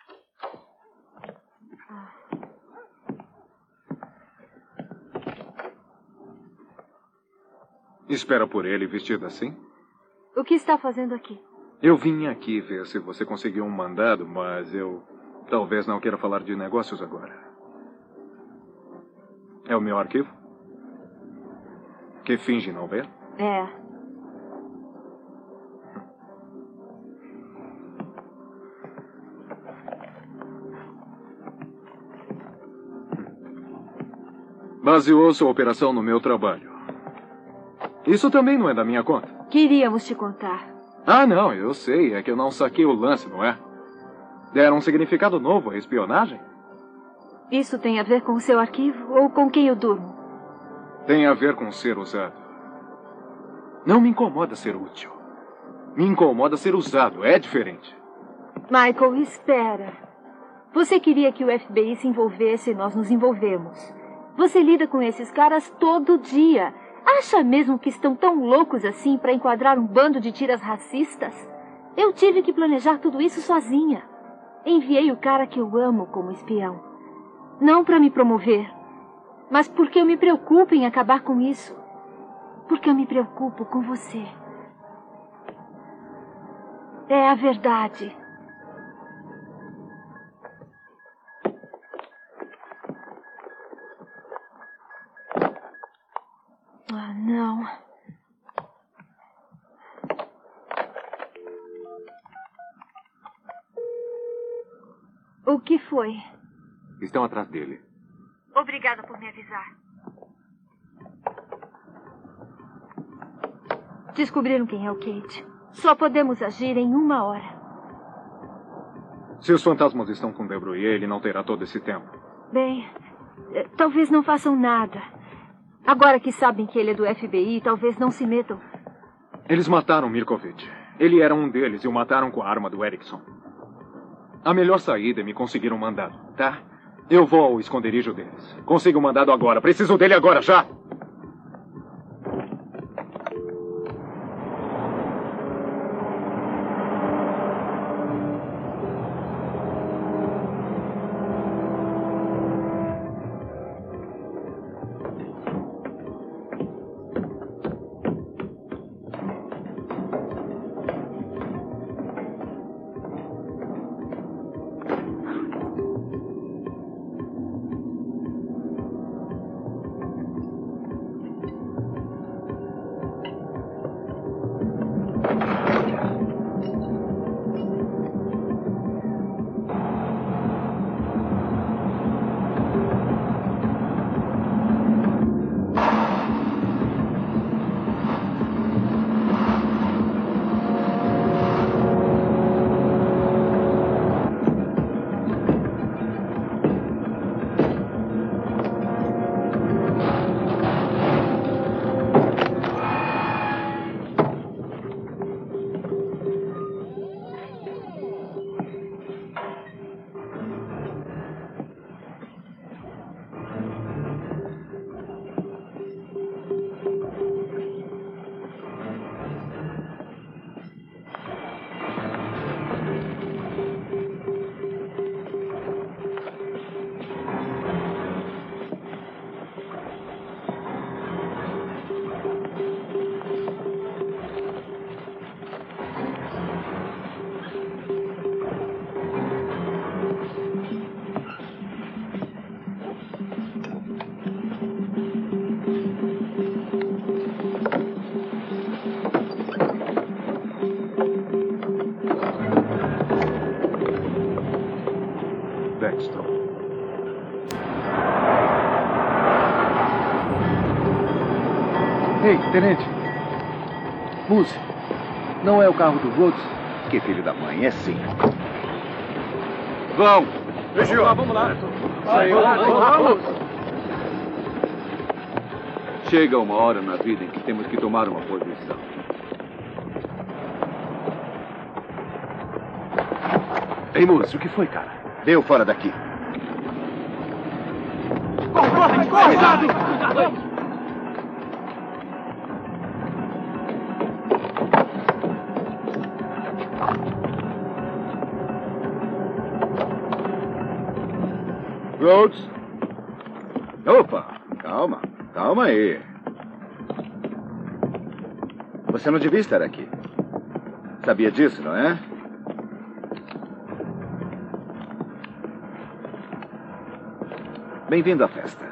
S5: Espera por ele vestido assim?
S12: O que está fazendo aqui?
S5: Eu vim aqui ver se você conseguiu um mandado, mas eu talvez não queira falar de negócios agora. É o meu arquivo? Que finge não ver?
S12: É.
S5: Baseou sua operação no meu trabalho. Isso também não é da minha conta.
S12: Queríamos te contar.
S5: Ah, não, eu sei. É que eu não saquei o lance, não é? Deram um significado novo à espionagem?
S12: Isso tem a ver com o seu arquivo ou com quem eu durmo?
S5: Tem a ver com ser usado. Não me incomoda ser útil. Me incomoda ser usado. É diferente.
S12: Michael, espera. Você queria que o FBI se envolvesse e nós nos envolvemos. Você lida com esses caras todo dia. Acha mesmo que estão tão loucos assim para enquadrar um bando de tiras racistas? Eu tive que planejar tudo isso sozinha. Enviei o cara que eu amo como espião. Não para me promover, mas porque eu me preocupo em acabar com isso. Porque eu me preocupo com você. É a verdade. Ah, não. O que foi?
S5: Estão atrás dele.
S12: Obrigada por me avisar. Descobriram quem é o Kate. Só podemos agir em 1 hora.
S5: Se os fantasmas estão com De Bruyne, ele não terá todo esse tempo.
S12: Bem, talvez não façam nada. Agora que sabem que ele é do FBI, talvez não se metam.
S5: Eles mataram Mirkovic. Ele era um deles e o mataram com a arma do Erickson. A melhor saída é me conseguir um mandado, tá? Eu vou ao esconderijo deles. Consigo um mandado agora. Preciso dele agora, já!
S11: Ei, tenente. Muse, não é o carro do Rhodes?
S2: Que filho da mãe, é sim.
S3: Vão!
S6: Vamos lá.
S3: Vamos! Chega uma hora na vida em que temos que tomar uma posição.
S11: Ei, Muse, o que foi, cara?
S2: Deu fora daqui.
S6: Corre! Cuidado!
S2: Rhodes? Opa, calma aí. Você não devia estar aqui. Sabia disso, não é? Bem-vindo à festa.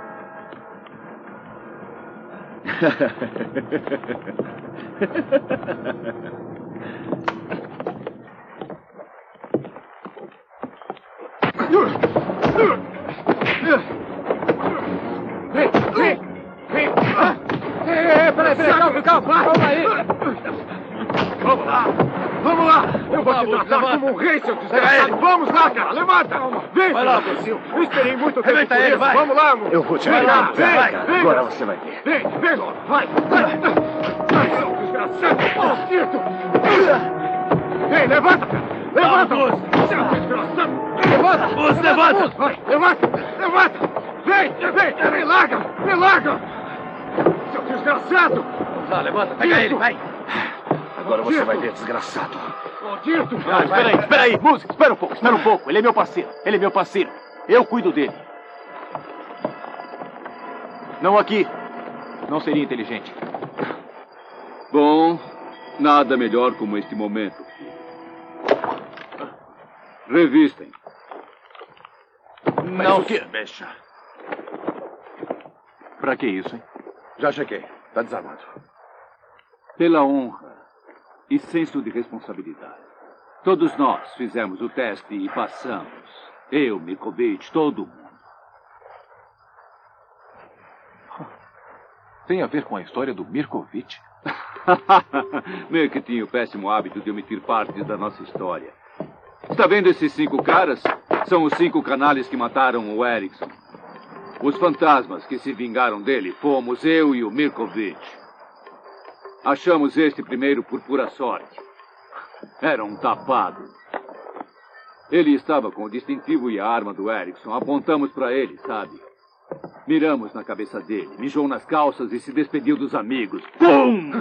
S6: Peraí, calma aí. Vamos lá. Eu vou te tratar como um rei, seu desgraçado. Vamos lá, cara, levanta. Vem, vai lá, Brasil. Eu esperei muito tempo por isso. Vamos lá, amor.
S2: Eu vou te levar. Vem. Agora você vai ver.
S6: Vem, Lola. Vai, seu desgraçado. Maldito. Vem, levanta, cara. Levanta, seu desgraçado. Levanta. Vai, levanta. Vem, me larga. Seu desgraçado.
S9: Vamos lá, levanta, pega ele, vai.
S2: Agora você vai ver, desgraçado.
S6: Maldito.
S9: Espera aí. Muse, espera um pouco. Ele é meu parceiro. Eu cuido dele. Não aqui. Não seria inteligente.
S3: Bom, nada melhor como este momento. Revistem.
S9: Não se mexa. Pra que isso, hein?
S14: Já chequei. Tá desarmado.
S3: Pela honra e senso de responsabilidade. Todos nós fizemos o teste e passamos. Eu, Mirkovic, todo mundo.
S9: Tem a ver com a história do Mirkovic?
S3: Mirk tinha o péssimo hábito de omitir partes da nossa história. Está vendo esses 5 caras? São os 5 canalhas que mataram o Erickson. Os fantasmas que se vingaram dele fomos eu e o Mirkovic. Achamos este primeiro por pura sorte. Era um tapado. Ele estava com o distintivo e a arma do Erickson. Apontamos para ele, sabe? Miramos na cabeça dele, mijou nas calças e se despediu dos amigos. Pum!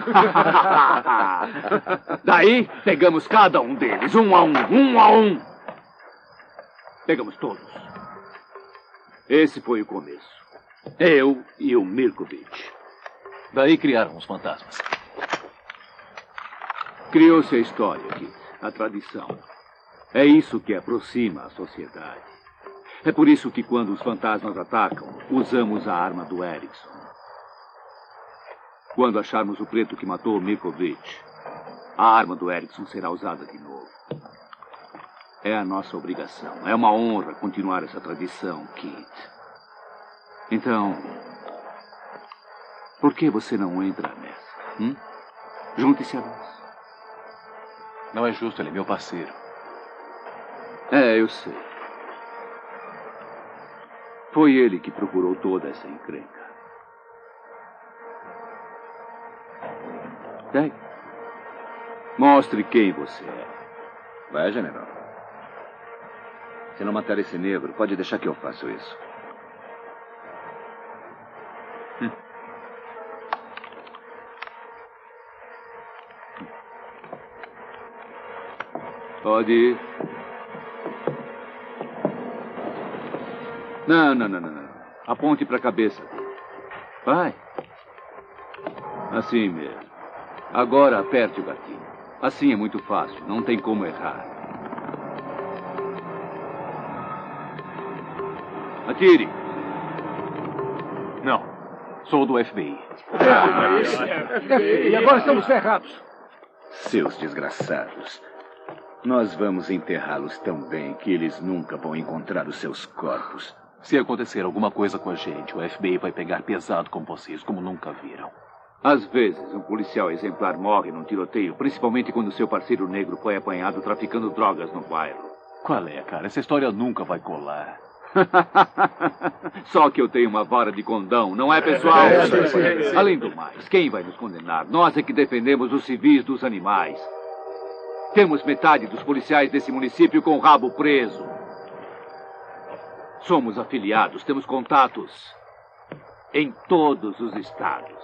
S3: Daí, pegamos cada um deles, um a um. Pegamos todos. Esse foi o começo. Eu e o Mirkovic.
S9: Daí criaram os fantasmas.
S3: Criou-se a história, Kit, a tradição. É isso que aproxima a sociedade. É por isso que quando os fantasmas atacam, usamos a arma do Erickson. Quando acharmos o preto que matou o Mirkovic, a arma do Erickson será usada de novo. É a nossa obrigação. É uma honra continuar essa tradição, Kit. Então, por que você não entra nessa? Junte-se a nós.
S9: Não é justo, ele é meu parceiro.
S3: É, eu sei. Foi ele que procurou toda essa encrenca. Daí, mostre quem você é.
S2: Vai, general. Se não matar esse negro, pode deixar que eu faço isso.
S3: Pode ir. Não. Aponte para a cabeça. Vai. Assim mesmo. Agora aperte o gatilho. Assim é muito fácil. Não tem como errar. Atire.
S9: Não. Sou do FBI.
S6: E agora estamos ferrados.
S2: Seus desgraçados. Nós vamos enterrá-los tão bem que eles nunca vão encontrar os seus corpos.
S9: Se acontecer alguma coisa com a gente, o FBI vai pegar pesado com vocês, como nunca viram.
S8: Às vezes, um policial exemplar morre num tiroteio, principalmente quando seu parceiro negro foi apanhado traficando drogas no bairro.
S9: Qual é, cara? Essa história nunca vai colar.
S8: Só que eu tenho uma vara de condão, não é, pessoal? Além do mais, quem vai nos condenar? Nós é que defendemos os civis dos animais. Temos metade dos policiais desse município com o rabo preso. Somos afiliados, temos contatos em todos os estados.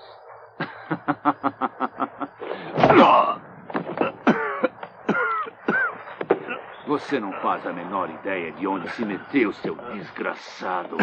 S8: Você não faz a menor ideia de onde se meteu, seu desgraçado.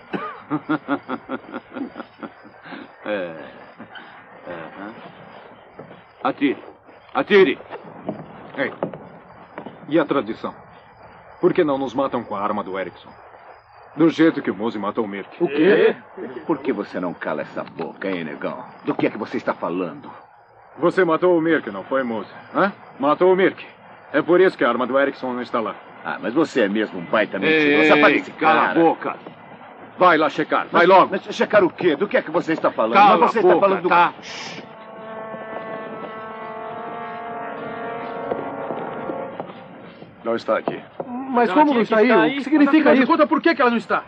S8: Atire. Atire.
S5: Ei, e a tradição? Por que não nos matam com a arma do Erickson? Do jeito que o Mose matou o Mirk.
S14: O quê? Por que você não cala essa boca, hein, negão? Do que é que você está falando?
S5: Você matou o Mirk, não foi, Mose? Hã? Matou o Mirk. É por isso que a arma do Erickson não está lá.
S14: Ah, mas você é mesmo um baita mentiroso. Aparece,
S8: cala a boca.
S5: Vai lá checar, vai logo.
S14: Mas checar o quê? Do que é que você está falando?
S8: Cala
S14: mas você
S8: a boca,
S14: está falando
S8: tá?
S6: Não está aqui.
S7: Mas como não está aí? O que significa isso?
S19: Conta por que ela não está.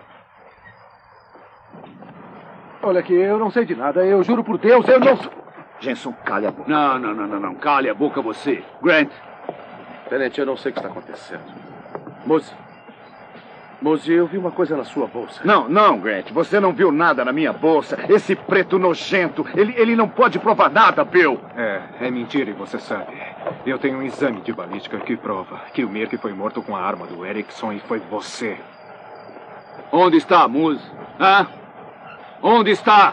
S7: Olha aqui, eu não sei de nada. Eu juro por Deus, eu não...
S14: Jensen, calha a boca.
S8: Não. Cale a boca você. Grant.
S6: Tenente, eu não sei o que está acontecendo. Mose, eu vi uma coisa na sua bolsa.
S14: Não, Grant. Você não viu nada na minha bolsa. Esse preto nojento. Ele não pode provar nada, Bill.
S5: É mentira e você sabe. Eu tenho um exame de balística que prova que o Mirk foi morto com a arma do Erickson e foi você.
S8: Onde está, Mose? Hã? Onde está?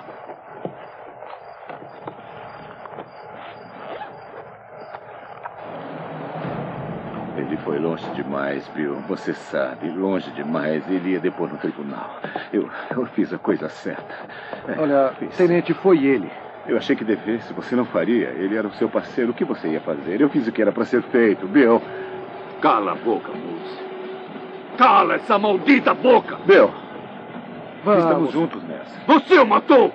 S14: Ele foi longe demais, Bill. Você sabe, longe demais. Ele ia depor no tribunal. Eu fiz a coisa certa.
S7: Olha, tenente, foi ele.
S14: Eu achei que devesse. Você não faria. Ele era o seu parceiro. O que você ia fazer? Eu fiz o que era para ser feito, Bill.
S8: Cala a boca, Mose. Cala essa maldita boca!
S14: Bill,
S7: vamos.
S14: Estamos juntos nessa.
S8: Você o matou!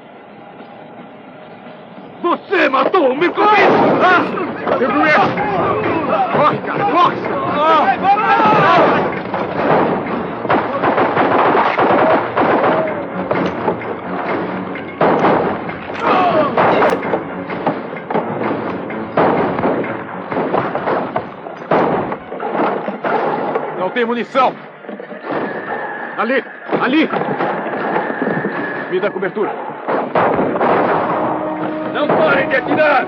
S8: Você matou o Mirko!
S19: Corre, cara, corre!
S5: Não tem munição! Ali! Me dá cobertura.
S8: Não parem de atirar!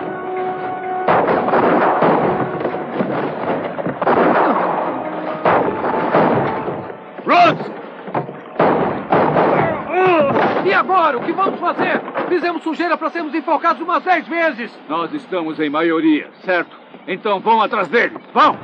S8: Rhodes!
S7: E agora? O que vamos fazer? Fizemos sujeira para sermos enforcados umas 10 vezes.
S8: Nós estamos em maioria, certo? Então vão atrás deles. Vão!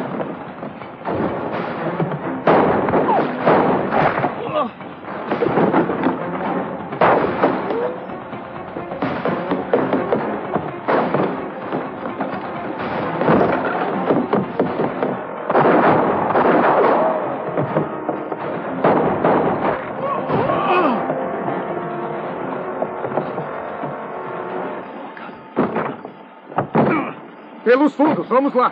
S5: Pelos fundos, vamos lá.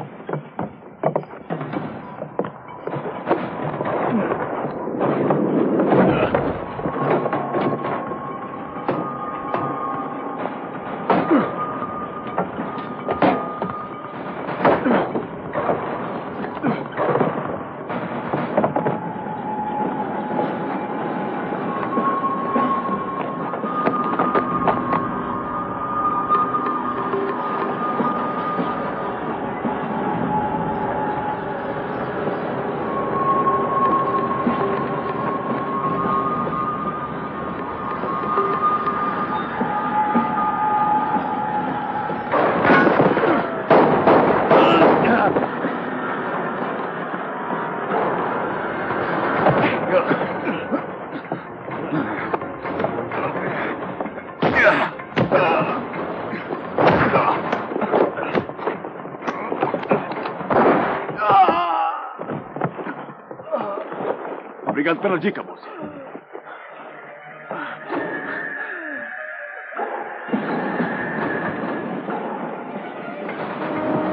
S9: Obrigado pela dica, moça.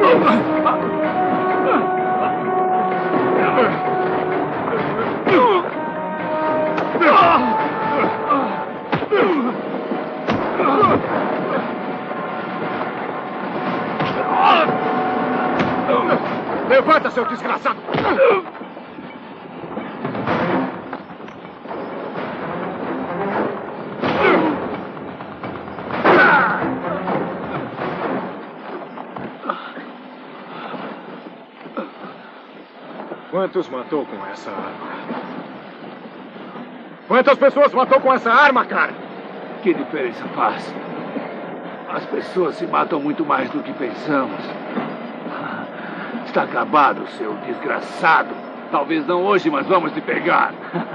S19: Levanta, seu desgraçado! Quantos matou com essa arma? Quantas pessoas matou com essa arma, cara?
S8: Que diferença faz? As pessoas se matam muito mais do que pensamos. Está acabado, seu desgraçado. Talvez não hoje, mas vamos te pegar.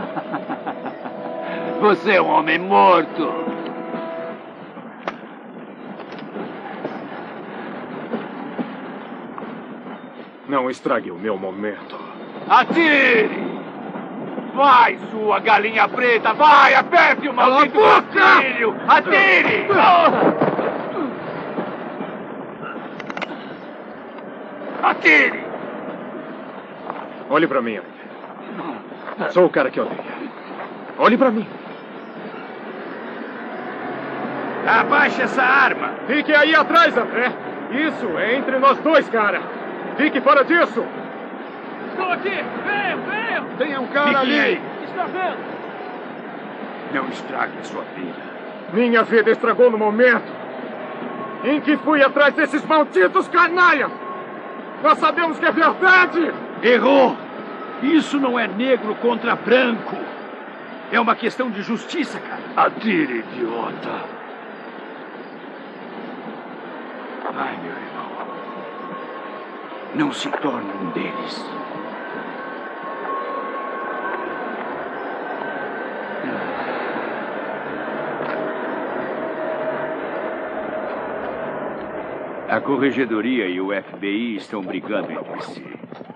S8: Você é um homem morto.
S19: Não estrague o meu momento.
S8: Atire! Vai, sua galinha preta! Vai, aperte o maldito gatilho! Atire! Atire!
S19: Olhe pra mim, André. Sou o cara que odeia. Olhe pra mim.
S8: Abaixe essa arma!
S19: Fique aí atrás, André. Isso é entre nós dois, cara. Fique fora disso.
S8: Estou aqui! Venham!
S19: Tem um cara ali!
S8: Aí.
S18: Está vendo?
S8: Não estrague a sua vida.
S19: Minha vida estragou no momento em que fui atrás desses malditos canalhas! Nós sabemos que é verdade!
S8: Errou! Isso não é negro contra branco. É uma questão de justiça, cara. Atire, idiota. Vai, meu irmão. Não se torne um deles. A Corregedoria e o FBI estão brigando entre si.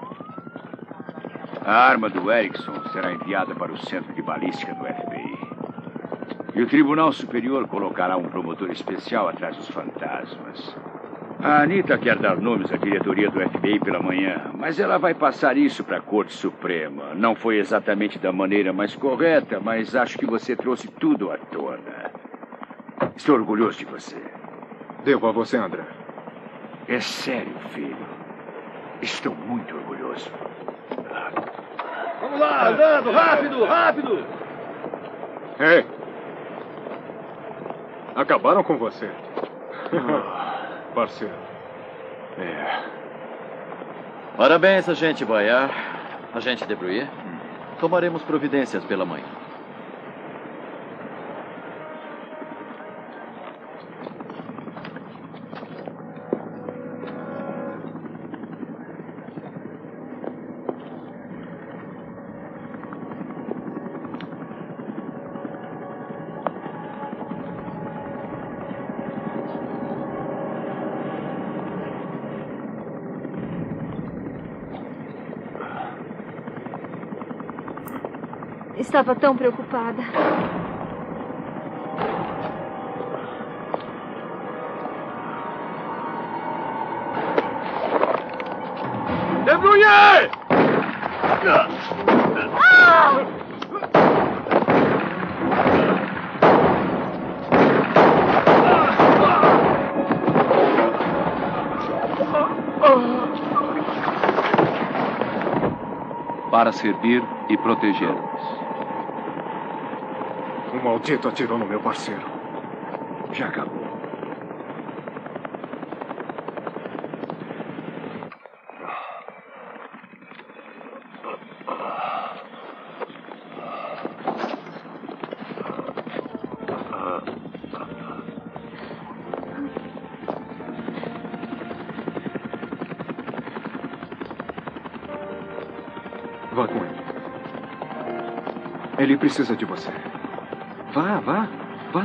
S8: A arma do Erickson será enviada para o Centro de Balística do FBI. E o Tribunal Superior colocará um promotor especial atrás dos fantasmas. A Anita quer dar nomes à diretoria do FBI pela manhã, mas ela vai passar isso para a Corte Suprema. Não foi exatamente da maneira mais correta, mas acho que você trouxe tudo à tona. Estou orgulhoso de você.
S19: Devo a você, André.
S8: É sério, filho. Estou muito orgulhoso.
S14: Vamos lá, andando, rápido, rápido!
S19: Ei! Acabaram com você. Parceiro.
S7: Parabéns, agente Bayard. Agente De Bruyne. Tomaremos providências pela manhã.
S12: Estava tão preocupada.
S19: De Bruyne!
S3: Para servir e proteger-nos.
S19: O maldito atirou no meu parceiro.
S8: Já acabou.
S19: Vá com ele. Ele precisa de você. Vá, vá, vá.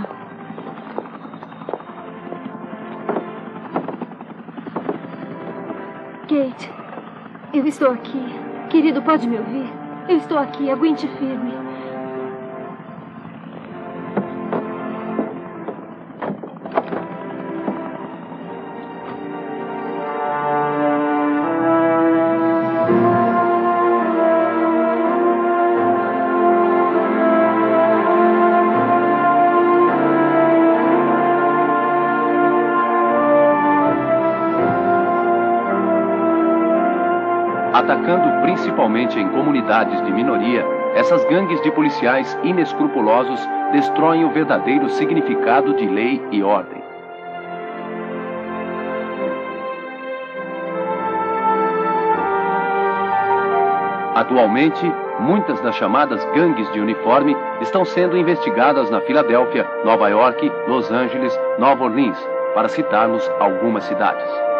S12: Kate, eu estou aqui. Querido, pode me ouvir? Eu estou aqui, aguente firme.
S20: Atacando principalmente em comunidades de minoria, essas gangues de policiais inescrupulosos destroem o verdadeiro significado de lei e ordem. Atualmente, muitas das chamadas gangues de uniforme estão sendo investigadas na Filadélfia, Nova York, Los Angeles, Nova Orleans, para citarmos algumas cidades.